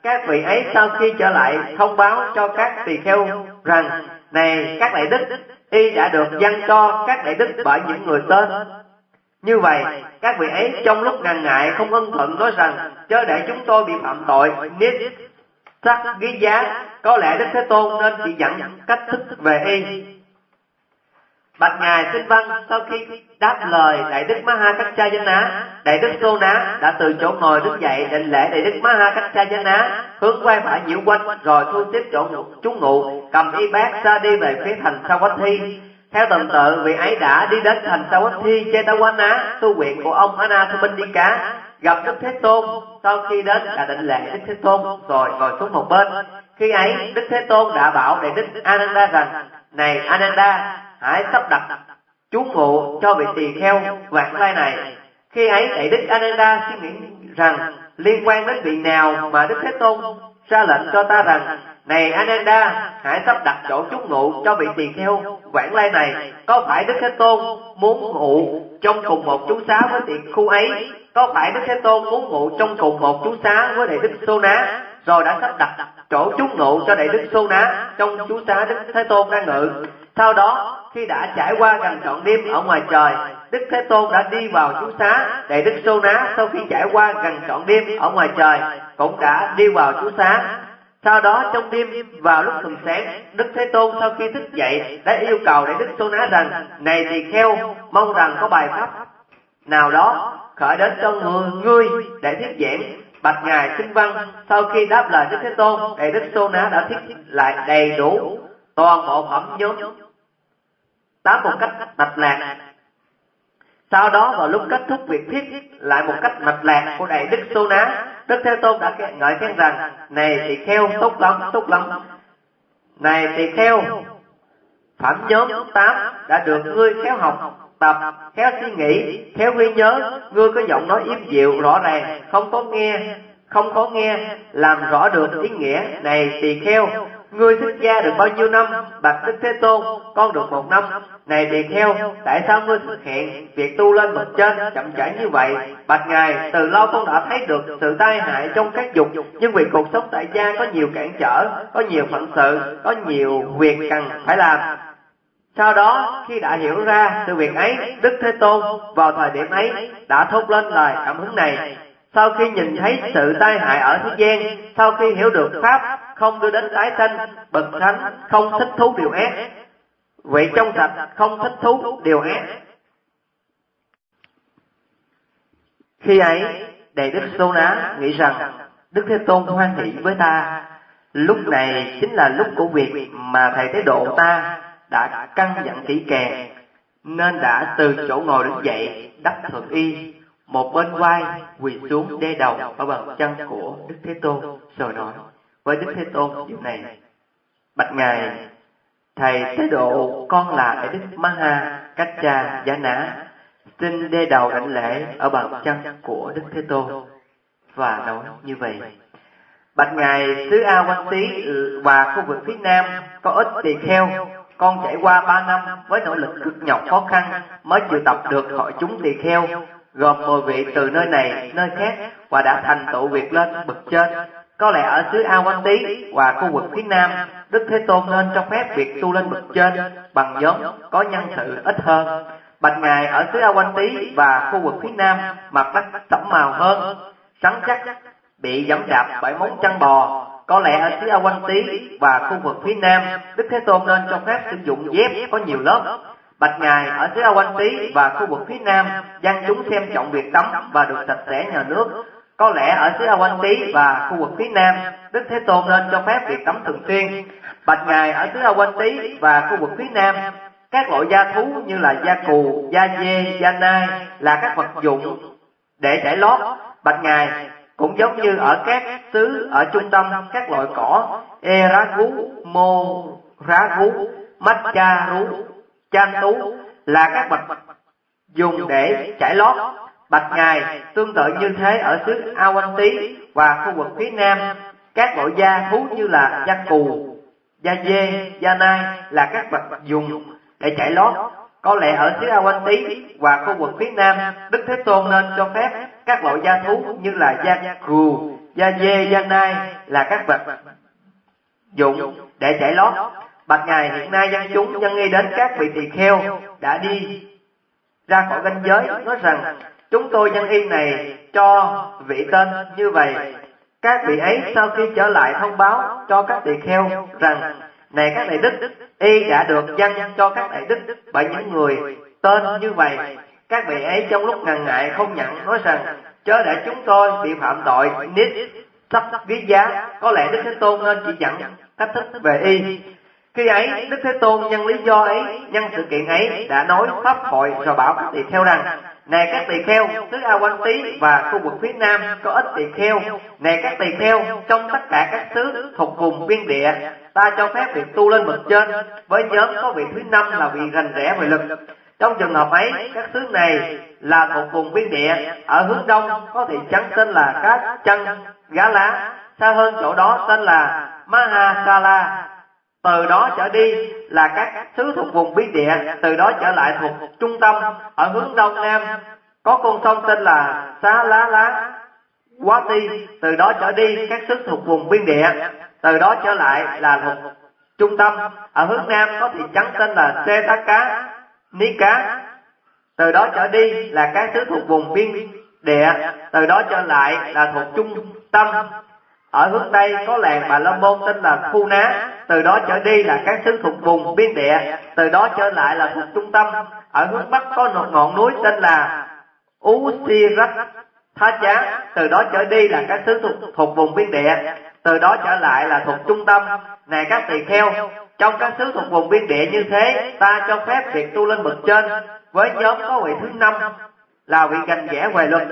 A: các vị ấy sau khi trở lại thông báo cho các tỳ kheo rằng: này các đại đức, y đã được dâng cho các đại đức bởi những người tên. Như vậy, các vị ấy trong lúc ngần ngại không ưng thuận nói rằng: chớ để chúng tôi bị phạm tội niết sắc ghi giá, có lẽ Đức Thế Tôn nên chỉ dẫn cách thức về y. Bạch ngài Tinh Văn, sau khi đáp lời đại đức Mahakaccayana, đại đức Sô Ná đã từ chỗ ngồi đứng dậy định lễ đại đức Mahakaccayana, hướng quay phải nhiễu quanh rồi thu xếp chỗ trú ngụ, cầm y bát ra đi về phía thành Savatthi. Theo tuần tự, vị ấy đã đi đến thành Savatthi Chetavana, tu viện của ông Anathapindika, gặp Đức Thế Tôn. Sau khi đến đã định lễ Đức Thế Tôn rồi ngồi xuống một bên. Khi ấy Đức Thế Tôn đã bảo đại đức Ananda rằng: này Ananda, hãy sắp đặt trú ngụ cho vị tỳ kheo vãng lai này. Khi ấy đại đức Ananda suy nghĩ rằng: liên quan đến vị nào mà Đức Thế Tôn ra lệnh cho ta rằng: này Ananda, hãy sắp đặt chỗ trú ngụ cho vị tỳ kheo vãng lai này? Có phải Đức Thế Tôn muốn ngụ trong cùng một trú xá với tỳ khu ấy? Có phải Đức Thế Tôn muốn ngụ trong cùng một trú xá với đại đức Sô Ná, rồi đã sắp đặt chỗ trú ngụ cho đại đức Sô Ná trong trú xá Đức Thế Tôn đang ngự? Sau đó, khi đã trải qua gần trọn đêm ở ngoài trời, Đức Thế Tôn đã đi vào trú xá. Đại đức Sô Ná sau khi trải qua gần trọn đêm ở ngoài trời cũng đã đi vào trú xá. Sau đó trong đêm vào lúc thường sáng, Đức Thế Tôn sau khi thức dậy đã yêu cầu đại đức Sô Ná rằng: này tỳ kheo, mong rằng có bài pháp nào đó khởi đến cho ngươi để thuyết giảng. Bạch ngài Tinh Văn, sau khi đáp lời Đức Thế Tôn, đại đức Sô Ná đã thuyết lại đầy đủ toàn bộ phẩm nhóm 8 một cách mạch lạc. Sau đó vào lúc kết thúc việc thuyết lại một cách mạch lạc của đại đức Sô Ná, Đức Thế Tôn đã ngợi khen rằng: này tỳ kheo, tốt lắm, tốt lắm. Này tỳ kheo, phẩm nhóm 8 đã được ngươi khéo học tập, khéo suy nghĩ, khéo ghi nhớ. Ngươi có giọng nói yếm dịu rõ ràng, không có nghe làm rõ được ý nghĩa. Này tỳ kheo, ngươi xuất gia được bao nhiêu năm? Bạch Đức Thế Tôn, con được 1 năm. Này tỳ kheo, tại sao ngươi thực hiện việc tu lên bậc trên chậm chạp như vậy? Bạch ngài, từ lâu con đã thấy được sự tai hại trong các dục, nhưng vì cuộc sống tại gia có nhiều cản trở, có nhiều phận sự, có nhiều việc cần phải làm. Sau đó, khi đã hiểu ra sự việc ấy, Đức Thế Tôn vào thời điểm ấy đã thốt lên lời cảm hứng này: sau khi nhìn thấy sự tai hại ở thế gian, sau khi hiểu được pháp không đưa đến tái sanh, bậc thánh không thích thú điều ác, vị trong sạch không thích thú điều ác. Khi ấy, đại đức Sô Ná nghĩ rằng: Đức Thế Tôn hoan hỷ với ta. Lúc này chính là lúc của việc mà thầy Thế Độ ta đã căn dặn kỹ càng, nên đã từ chỗ ngồi đứng dậy, đắp thượng y, một bên vai quỳ xuống đe đầu ở bàn chân của Đức Thế Tôn, rồi nói với Đức Thế Tôn điều này: bạch ngài, thầy Thế Độ, con là đại đức Mahakaccayana, xin đe đầu đảnh lễ ở bàn chân của Đức Thế Tôn và nói như vậy: bạch ngài xứ A Quan Tý và khu vực phía Nam có ít tỳ kheo, con trải qua 3 năm với nỗ lực cực nhọc khó khăn mới triệu tập được hội chúng tỳ kheo, gồm 10 vị từ nơi này nơi khác, và đã thành tựu việc lên bậc trên. Có lẽ ở xứ A Quan Tý và khu vực phía Nam, Đức Thế Tôn nên cho phép việc tu lên bậc trên bằng nhóm có nhân sự ít hơn. Bạch ngài, ở xứ A Quan Tý và khu vực phía Nam, mặt đất sẫm màu hơn, rắn chắc, bị giẫm đạp bởi móng chân bò. Có lẽ ở xứ A Quan Tý và khu vực phía Nam, Đức Thế Tôn nên cho phép sử dụng dép có nhiều lớp. Bạch ngài, ở xứ A Quan Tý và khu vực phía Nam, dân chúng xem trọng việc tắm và được sạch sẽ nhờ nước. Có lẽ ở xứ A Quan Tý và khu vực phía Nam, Đức Thế Tôn nên cho phép việc tắm thường xuyên. Bạch ngài, ở xứ A Quan Tý và khu vực phía Nam, các loại gia thú như là gia cù, gia dê, gia nai là các vật dụng để chải lót. Bạch ngài, cũng giống như ở các xứ ở trung tâm, các loại cỏ rá gú, mô rá gú, matcha rú, chan tú là các vật dùng để chải lót. Bạch ngài, tương tự như thế ở xứ A Quan Tý và khu vực phía Nam, các loại gia thú như là gia cù, gia dê, gia nai là các vật dùng để chải lót. Có lẽ ở xứ A Quan Tý và khu vực phía Nam, Đức Thế Tôn nên cho phép các loại gia thú như là gia cừu, da dê, da nai là các vật dụng để chải lót. Bạch Ngài, hiện nay dân chúng nhân nghi đến các vị tỳ kheo đã đi ra khỏi ranh giới, nói rằng chúng tôi nhân y này cho vị tên như vậy. Các vị ấy sau khi trở lại thông báo cho các tỳ kheo rằng: này các đại đức, y đã được dâng cho các đại đức bởi những người tên như vậy. Các vị ấy trong lúc ngần ngại không nhận, nói rằng: chớ để chúng tôi bị phạm tội nít sắp viết giá, có lẽ Đức Thế Tôn nên chỉ dẫn cách thức về y. Khi ấy Đức Thế Tôn nhân lý do ấy, nhân sự kiện ấy đã nói pháp hội rồi bảo các tỳ kheo rằng: này các tỳ kheo, xứ Awanti và khu vực phía nam có ít tỳ kheo. Này các tỳ kheo, trong tất cả các xứ thuộc vùng biên địa, ta cho phép việc tu lên bậc trên, với nhóm có vị thứ 5 là vị rành rẽ về lực. Trong trường hợp ấy, các xứ này là thuộc vùng biên địa. Ở hướng đông có thị trấn tên là Cá Chân Gá Lá, xa hơn chỗ đó tên là Mahasala. Từ đó trở đi là các xứ thuộc vùng biên địa, từ đó trở lại thuộc trung tâm. Ở hướng đông nam có con sông tên là Xá Lá Lá Wati, từ đó trở đi các xứ thuộc vùng biên địa, từ đó trở lại là thuộc trung tâm. Ở hướng nam có thị trấn tên là Setaka Nika, từ đó trở đi là các xứ thuộc vùng biên địa, từ đó trở lại là thuộc trung tâm. Ở hướng tây có làng Bà La Môn tên là Khu Ná, từ đó trở đi là các xứ thuộc vùng biên địa, từ đó trở lại là thuộc trung tâm. Ở hướng bắc có một ngọn núi tên là Usirat Tha Chá, từ đó trở đi là các xứ thuộc vùng biên địa, từ đó trở lại là thuộc trung tâm. Này các tỳ kheo, trong các xứ thuộc vùng biên địa như thế, ta cho phép việc tu lên bậc trên, với nhóm có vị thứ 5 là vị rành rẽ về luật.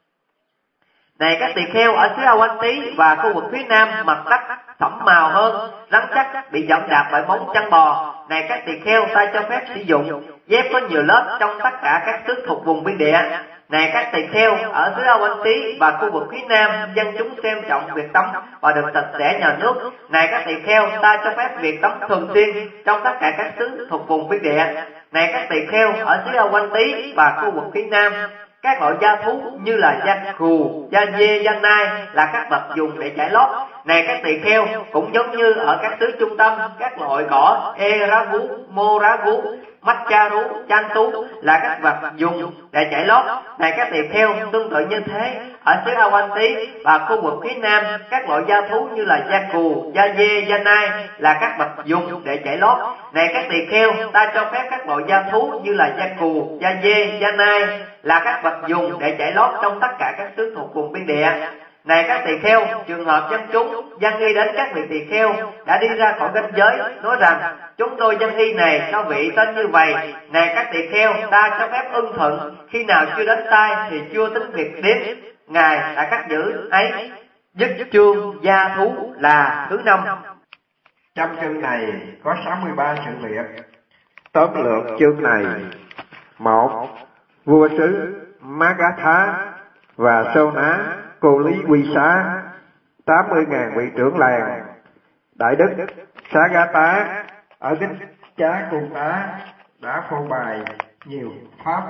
A: Này các tỳ kheo, ở xứ Awanti và khu vực phía nam, mặt đất sẫm màu hơn, rắn chắc, bị dẫm đạp bởi móng chân bò. Này các tỳ kheo, ta cho phép sử dụng dép có nhiều lớp trong tất cả các xứ thuộc vùng biên địa. Này các tỳ kheo, ở xứ Awanti và khu vực phía nam, dân chúng xem trọng việc tắm và được sạch sẽ nhờ nước. Này các tỳ kheo, ta cho phép việc tắm thường xuyên trong tất cả các xứ thuộc vùng biên địa. Này các tỳ kheo, ở xứ Awanti và khu vực phía nam, các loại gia thú như là da cừu, da dê, da nai là các vật dùng để chải lót. Này các tỳ kheo, cũng giống như ở các xứ trung tâm, các loại cỏ rá vú, mô rá vú, matcha rú, chan tú là các vật dùng để chải lót. Này các tỳ kheo, tương tự như thế, ở xứ Awanti và khu vực phía nam, các loại gia thú như là da cừu, da dê, da nai là các vật dùng để chải lót. Này các tỳ kheo, ta cho phép các loại gia thú như là da cừu, da dê, da nai là các vật dùng để chải lót trong tất cả các xứ thuộc vùng biên địa. Này các tỳ kheo, trường hợp dân chúng dân y đến các vị tỳ kheo đã đi ra khỏi ranh giới, nói rằng: chúng tôi dân y này cho vị tên như vậy. Này các tỳ kheo, ta cho phép ưng thuận, khi nào chưa đến tay thì chưa tính việc đến ngài đã cắt giữ ấy. Dứt chương gia thú là thứ 5.
B: Trong chương này có 63 sự việc. Tóm lược chương này: 1. Vua xứ Magatha và Sona Cô Lý Quy Xá, 80.000 vị trưởng làng. Đại đức Sagata ở Tích Chá Cung Tá đã phô bày nhiều pháp.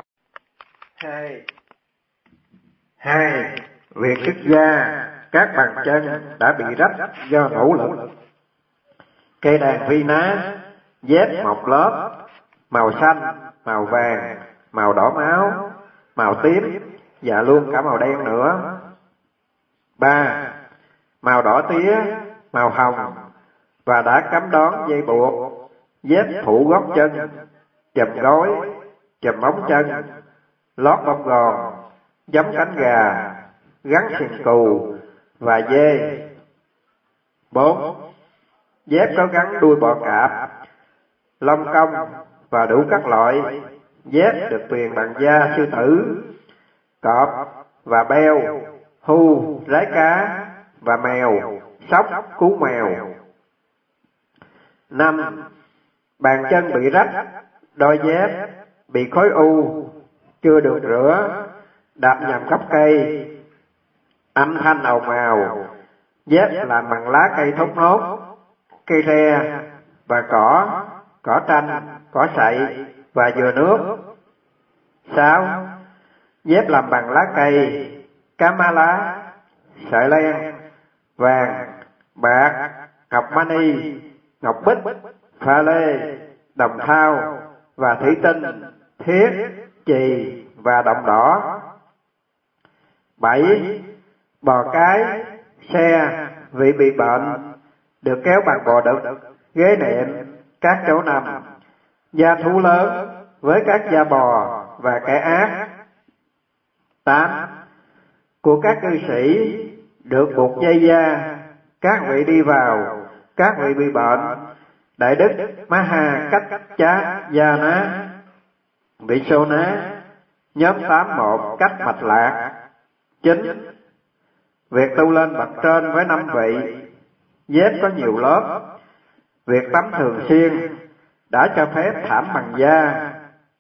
B: 2. Việc xuất gia, các bàn chân đã bị rách do nỗ lực. Cây đàn phi ná, dép một lớp, màu xanh, màu vàng, màu đỏ máu, màu tím và luôn cả màu đen nữa. 3. Màu đỏ tía, màu hồng và đã cắm đón dây buộc, dép phủ gót chân, chùm gối, chùm móng chân, lót bông gòn, giấm cánh gà, gắn sừng cừu và dê. 4. Dép có gắn đuôi bò cạp, lông công và đủ các loại. Dép được viền bằng da sư tử, cọp và beo, hưu, rái cá và mèo, sóc, cú mèo. 5. Bàn chân bị rách, đôi dép bị khối u, chưa được rửa, đạp nhầm gốc cây, âm thanh ồn ào. Dép làm bằng lá cây thốt nốt, cây tre và cỏ tranh, cỏ sậy và dừa nước. 6. Dép làm bằng lá cây, cá má lá, sợi len vàng, bạc, ngọc mani, ngọc bích, pha lê, đồng thau và thủy tinh, thiết, chì và đồng đỏ. 7. Bò cái, xe, vị bị bệnh được kéo bằng bò đực, ghế nệm, các chỗ nằm, gia thú lớn với các gia bò và kẻ ác. 8. Của các cư sĩ được buộc dây da, các vị đi vào, các vị bị bệnh, Đại đức Maha Cách Chá Gia Ná, vị Sô Ná, nhóm 81 cách mạch lạc. 9. Việc tu lên bậc trên với 5 vị, dép có nhiều lớp, việc tắm thường xuyên, đã cho phép thảm bằng da,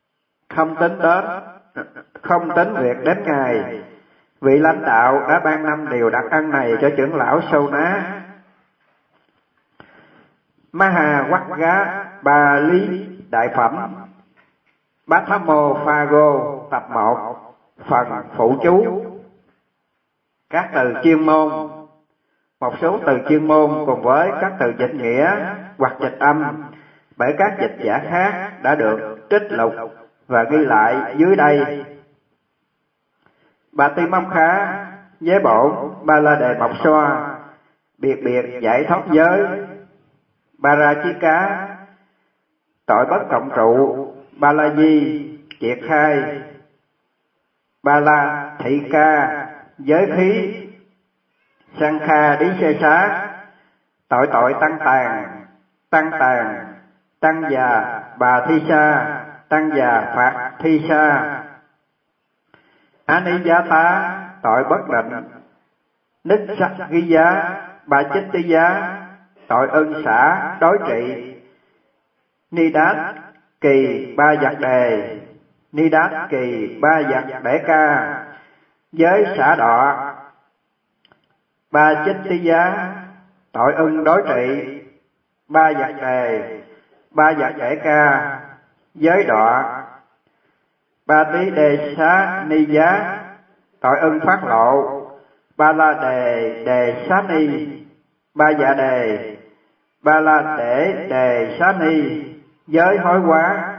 B: không tính việc đến ngày. Vị lãnh đạo đã ban 5 điều đặc ân này cho trưởng lão Sô Ná. Maha Quắc Gá Ba Lý Đại Phẩm Bátthamo Phago tập 1, phần phụ chú. Các từ chuyên môn. Một số từ chuyên môn cùng với các từ dịch nghĩa hoặc dịch âm bởi các dịch giả khác đã được trích lục và ghi lại dưới đây. Bà Ti Móc Khá, Giới Bổn, Ba La Đề Mộc Xoa, biệt biệt giải thoát giới. Ba Ra Chí Cá, tội bất cộng trụ. Ba La Di, triệt khai. Ba La Thị Ca, giới khí. Sang Kha Đí Xê Xá, tội tăng tàn, tăng già bà thi sa, tăng già phạt thi sa. Ani Giá Tá, tội bất định. Ních sắc ghi giá, bà chích tí giá, tội ân xả đối trị. Ni Đát kỳ ba giặc đề, Ni Đát kỳ ba giặc để ca, giới xả đọ. Ba chích tí giá, tội ân đối trị. Ba giặc đề, ba giặc để ca, giới đọ. Ba tí đề xá ni giá, tội ân phát lộ. Ba la đề xá ni, ba dạ đề, ba la đề xá ni, giới hối quá.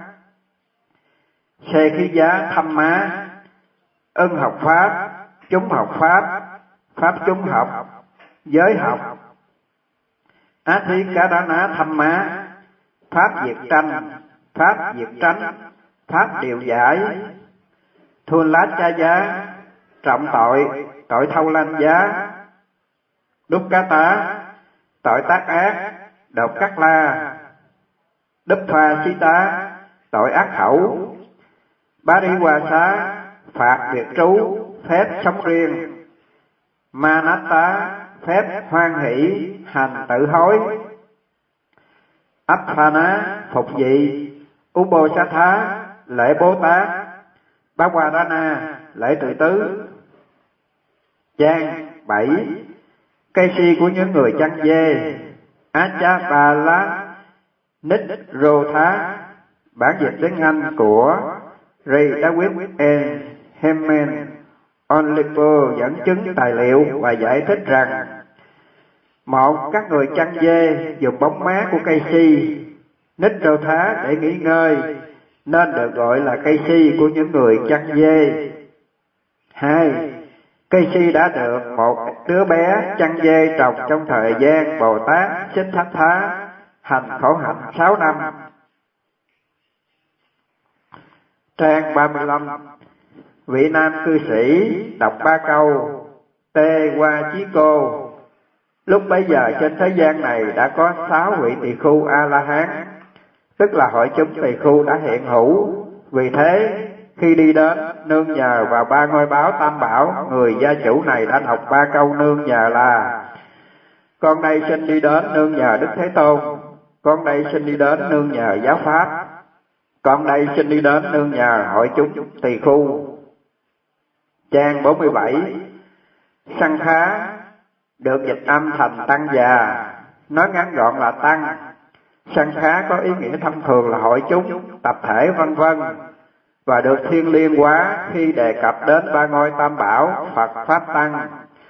B: Xê khí giá thăm má, ân học pháp, chúng học pháp, pháp chúng học, giới học. Á thí cá đá ná thăm má, pháp diệt tranh, pháp diệt tránh, pháp điều giải. Thun lát cha giá, trọng tội, tội thâu lanh giá. Đúc cá tá, tội tác ác, độc cắt la. Đúp pha xí tá, tội ác khẩu. Bá đi hòa xá, phạt biệt trú, phép sống riêng. Ma nát tá, phép hoan hỷ, hành tự hối. Ấp pha ná, phục vị. Ubo xá thá, lễ Bố Tát. Bá Hoa Đá Na, lễ tự tứ. Trang 7. Cây si của những người chăn dê. Á chá bà lá nít rô thá. Bản dịch tiếng Anh của Ray David and Heman Onlipo dẫn chứng tài liệu và giải thích rằng: 1. Các người chăn dê dùng bóng mát của cây si nít rô thá để nghỉ ngơi, nên được gọi là cây si của những người chăn dê. 2. Cây si đã được một đứa bé chăn dê trồng trong thời gian Bồ Tát Xích Thách Thá hành khổ hạnh 6 năm. Trang 35. Vị nam cư sĩ đọc 3 câu Tê Qua Chí Cô. Lúc bấy giờ trên thế gian này đã có 6 vị tỳ khưu A-la-hán, tức là hội chúng tỳ khưu đã hiện hữu. Vì thế khi đi đến nương nhờ vào 3 ngôi báo tam bảo, người gia chủ này đã đọc 3 câu nương nhờ là: con đây xin đi đến nương nhờ Đức Thế Tôn, con đây xin đi đến nương nhờ giáo pháp, con đây xin đi đến nương nhờ hội chúng tỳ khưu. Trang 47. Sanh khá được dịch âm thành tăng già, nói ngắn gọn là tăng. Sanh khá có ý nghĩa thông thường là hội chúng, tập thể vân vân, và được thiêng liêng hóa khi đề cập đến 3 ngôi tam bảo Phật Pháp Tăng.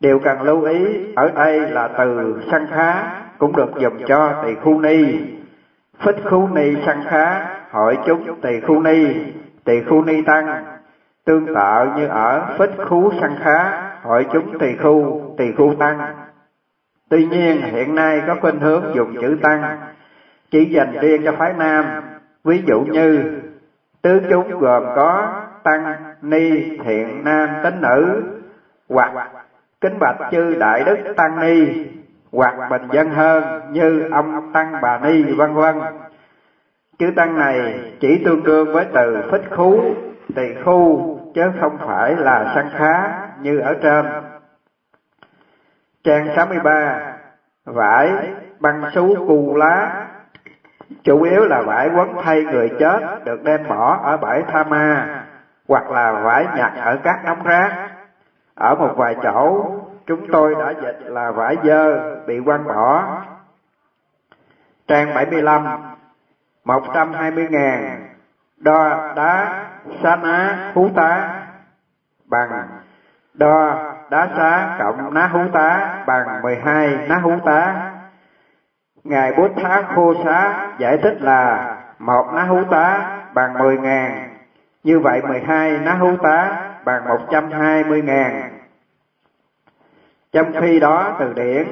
B: Điều cần lưu ý ở đây là từ sanh khá cũng được dùng cho tỳ khu ni. Phích khu ni sanh khá hội chúng tỳ khu ni tăng, tương tự như ở phích khu sanh khá hội chúng tỳ khu tăng. Tuy nhiên hiện nay có khuynh hướng dùng chữ tăng chỉ dành riêng cho phái nam, ví dụ như tứ chúng gồm có tăng, ni, thiện nam, tín nữ, hoặc kính bạch chư đại đức tăng ni, hoặc bình dân hơn như ông tăng bà ni, vân vân. Chữ tăng này chỉ tương đương với từ phích khú, tỳ khu, chứ không phải là sanh khá như ở trên. Trang 63. Vải băng sú cu lá, chủ yếu là vải quấn thay người chết được đem bỏ ở bãi Tha Ma, hoặc là vải nhặt ở các đống rác. Ở một vài chỗ chúng tôi đã dịch là vải dơ bị quăng bỏ. Trang 75. 120.000 đo đá xá ná hú tá bằng đo đá xá cộng ná hú tá bằng 12 ná hú tá. Ngài Bút Thá Khô Xá giải thích là 1 ná hú tá bằng 10.000, như vậy 12 ná hú tá bằng 120.000. Trong khi đó từ điển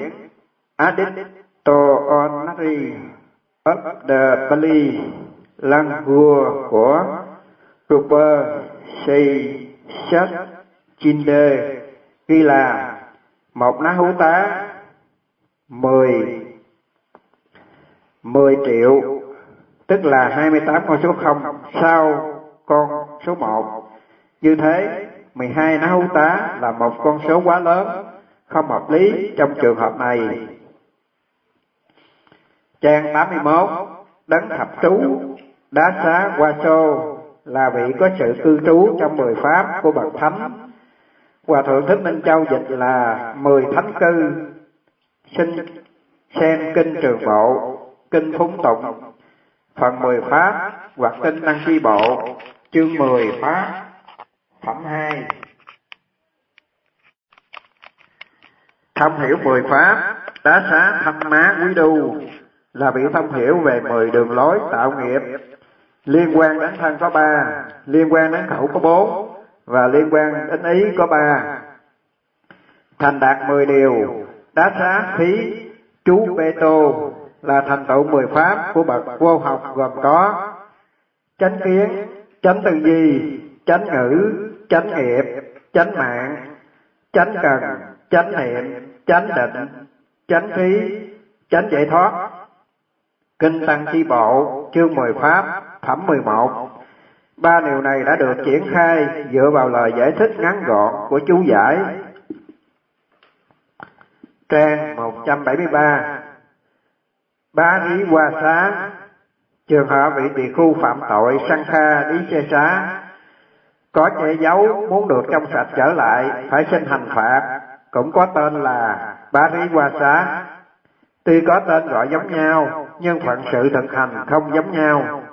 B: Adittonari of the Pali Language của Rupa Shat Chinde ghi là 1 ná hú tá 10 triệu, tức là 28 con số 0 sau con số 1. Như thế 12 ná hú tá là một con số quá lớn, không hợp lý trong trường hợp này. Trang 81. Đấng thập trú Đá Xá Qua Sô là vị có sự cư trú trong 10 pháp của bậc thánh. Hòa thượng Thích Minh Châu dịch là 10 thánh cư. Xem kinh Trường Bộ, kinh Phúng Tụng, phần 10 pháp hoặc kinh Tăng Chi Bộ, chương 10 pháp, phẩm 2. Thông hiểu 10 pháp, Đá Xá Thăm Má Quý Đu là vị thông hiểu về 10 đường lối tạo nghiệp. Liên quan đến thân có 3, liên quan đến khẩu có 4, và liên quan đến ý có 3. Thành đạt 10 điều, Đá Xá Thí Chú Bê Tô là thành tựu 10 pháp của bậc vô học, gồm có chánh kiến, chánh tư duy, chánh ngữ, chánh nghiệp, chánh mạng, chánh cần, chánh niệm, chánh định, chánh trí, chánh giải thoát. Kinh Tăng Chi Bộ, chương 10 pháp, phẩm 11. 3 điều này đã được triển khai dựa vào lời giải thích ngắn gọn của chú giải. Trang 173. Bá Rí Hoa Xá, trường hợp vị tỳ khu phạm tội sanh kha lý xê xá, có che giấu muốn được trong sạch trở lại phải xin hành phạt, cũng có tên là Bá Rí Hoa Xá. Tuy có tên gọi giống nhau nhưng phận sự thực hành không giống nhau.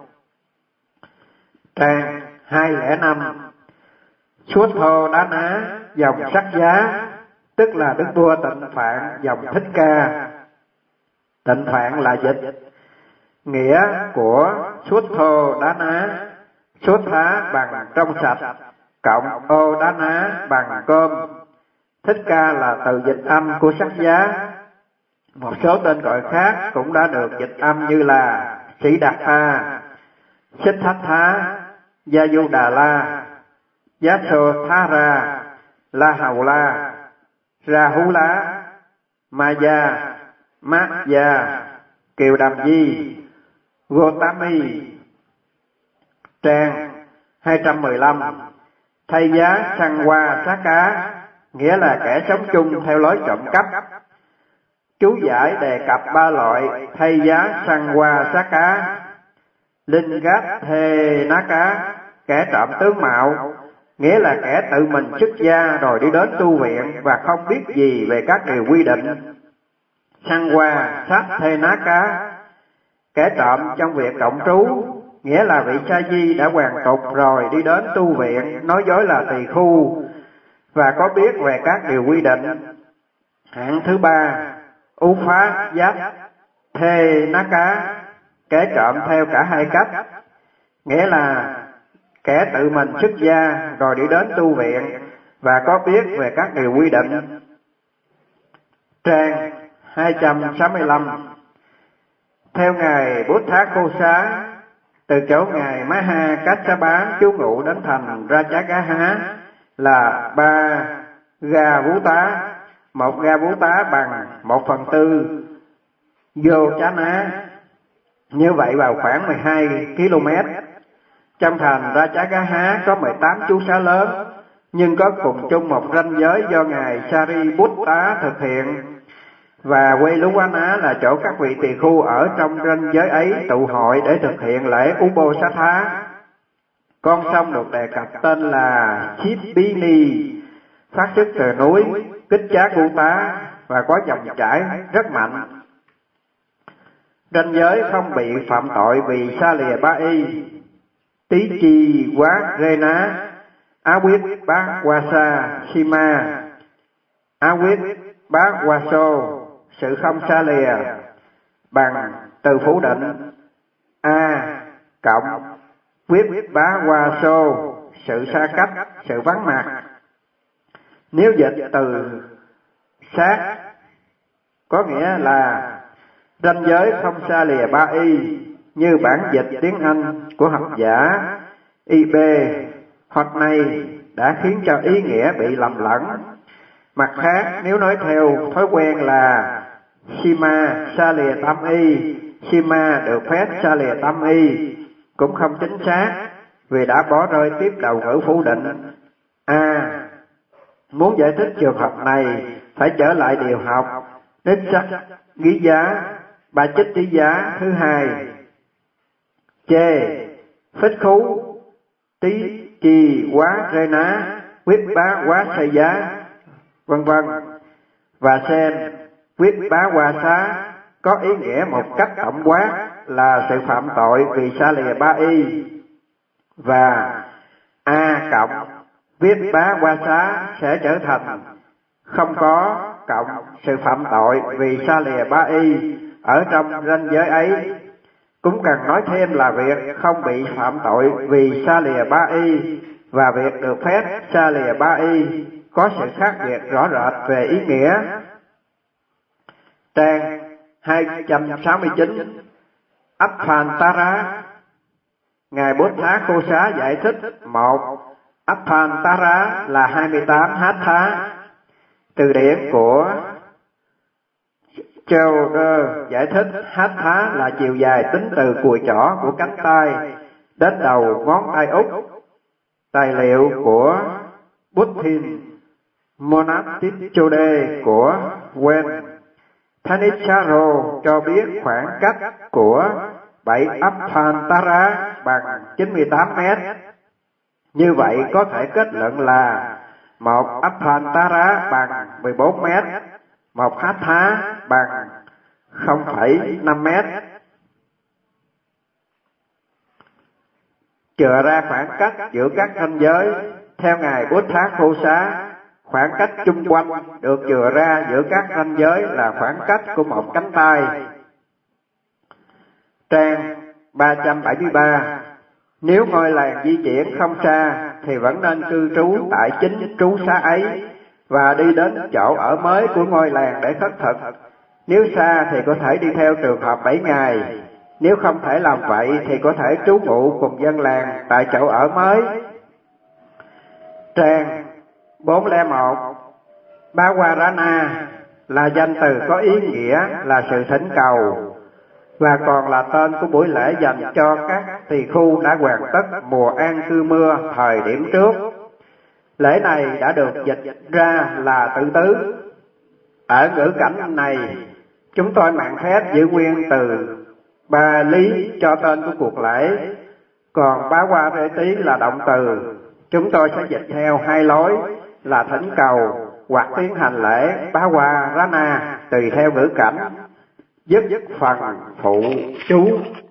B: Trang 205. Suốt thô Đá Ná dòng Sắc Giá, tức là đức vua Tịnh Phạn dòng Thích Ca. Tịnh Phạn là dịch. Nghĩa của suốt thô Đá Ná: suốt thá bằng trong sạch, cộng ô Đá Ná bằng cơm. Thích Ca là từ dịch âm của Sắc Giá. Một số tên gọi khác cũng đã được dịch âm như là Sĩ Đạt Tha, Xích Thách Thá, Gia Du Đà La, Giá Sô Thá Ra, La Hầu La, Ra Hú Lá, Ma Gia, Mát Gia, Kiều Đàm Di, Gotami. Trang 215. Thay giá săn qua xá cá, nghĩa là kẻ sống chung theo lối trộm cắp. Chú giải đề cập 3 loại thay giá săn qua xá cá. Linh gát thê ná cá, kẻ trộm tướng mạo, nghĩa là kẻ tự mình xuất gia rồi đi đến tu viện và không biết gì về các điều quy định. Săn qua sát thê ná cá, kẻ trộm trong việc động trú, nghĩa là vị sa di đã hoàn tục rồi đi đến tu viện nói dối là tỳ khu và có biết về các điều quy định. Hạng thứ ba, ú phá giáp thê ná cá, kẻ trộm theo cả hai cách, nghĩa là kẻ tự mình xuất gia rồi đi đến tu viện và có biết về các điều quy định. Trang 265. Theo ngài Bút Thát Khô Xá, từ chỗ ngài Maha Kassapa trú ngụ đến thành Rajagaha là 3 ga vú tá, 1 ga vú tá bằng 1/4 vô chá ná. Như vậy vào khoảng 12 km. Trong thành Rajagaha có 18 chú xá lớn, nhưng có cùng chung một ranh giới do ngài Sariputta thực hiện, và Veluwana là chỗ các vị tỳ khu ở trong ranh giới ấy tụ hội để thực hiện lễ Uposatha. Con sông được đề cập tên là Chipini, phát xuất từ núi Kích Chá Gu Tá và có dòng chảy rất mạnh. Ranh giới không bị phạm tội vì sa lìa ba y, tí chi quá rê ná, á quyết bá qua sa sima, á quyết bá qua sô, sự không sa lìa, bằng từ phủ định a cộng quyết bá qua sô, sự xa cách, sự vắng mặt. Nếu dịch từ sát có nghĩa là ranh giới không xa lìa ba y, như bản dịch tiếng Anh của học giả IB hoặc này đã khiến cho ý nghĩa bị lầm lẫn. Mặt khác, nếu nói theo thói quen là Sima xa lìa tam y, Sima được phép xa lìa tam y, cũng không chính xác, vì đã bỏ rơi tiếp đầu ngữ phủ định. Muốn giải thích trường hợp này, phải trở lại điều học Ních sắc ghi giá, ba chích trí giá thứ hai. Chê, phích khú, tí trì quá rê ná, quyết bá quá xây giá, vân vân. Và sen, quyết bá qua xá có ý nghĩa một cách tổng quát là sự phạm tội vì sa lìa ba y. Và a cộng viết bá qua xá sẽ trở thành không có cộng sự phạm tội vì sa lìa ba y ở trong ranh giới ấy. Cũng cần nói thêm là việc không bị phạm tội vì sa lìa ba y và việc được phép sa lìa ba y có sự khác biệt rõ rệt về ý nghĩa. Trang 269. Appantara. Ngài Bút Thát Khô Xá giải thích: 1. Appantara là 28 hatha. Từ điển của Chowder giải thích hatha là chiều dài tính từ cùi chỏ của cánh tay đến đầu ngón tay út. Tài liệu của Buddhin Monatichode của Wen Thanissaro cho biết khoảng cách của 7 Appantara bằng 98 mét. Như vậy có thể kết luận là 1 Appantara bằng 14 mét, 1 hatha bằng 0,5 mét. Chừa ra khoảng cách giữa các ranh giới, theo ngài Bút Thát Khô Xá, khoảng cách chung quanh được chừa ra giữa các ranh giới là khoảng cách của một cánh tay. Trang 373. Nếu ngôi làng di chuyển không xa thì vẫn nên cư trú tại chính trú xá ấy và đi đến chỗ ở mới của ngôi làng để khất thực. Nếu xa thì có thể đi theo trường hợp 7 ngày. Nếu không thể làm vậy thì có thể trú ngụ cùng dân làng tại chỗ ở mới. Trang 401. Bawarana là danh từ có ý nghĩa là sự thỉnh cầu, và còn là tên của buổi lễ dành cho các tỳ khu đã hoàn tất mùa an cư mưa thời điểm trước. Lễ này đã được dịch ra là tự tứ. Ở ngữ cảnh này, chúng tôi mạn phép giữ nguyên từ ba lý cho tên của cuộc lễ, còn bá qua rê tí là động từ. Chúng tôi sẽ dịch theo hai lối là thỉnh cầu hoặc tiến hành lễ bá qua rana tùy theo ngữ cảnh, giúp phần phụ chú.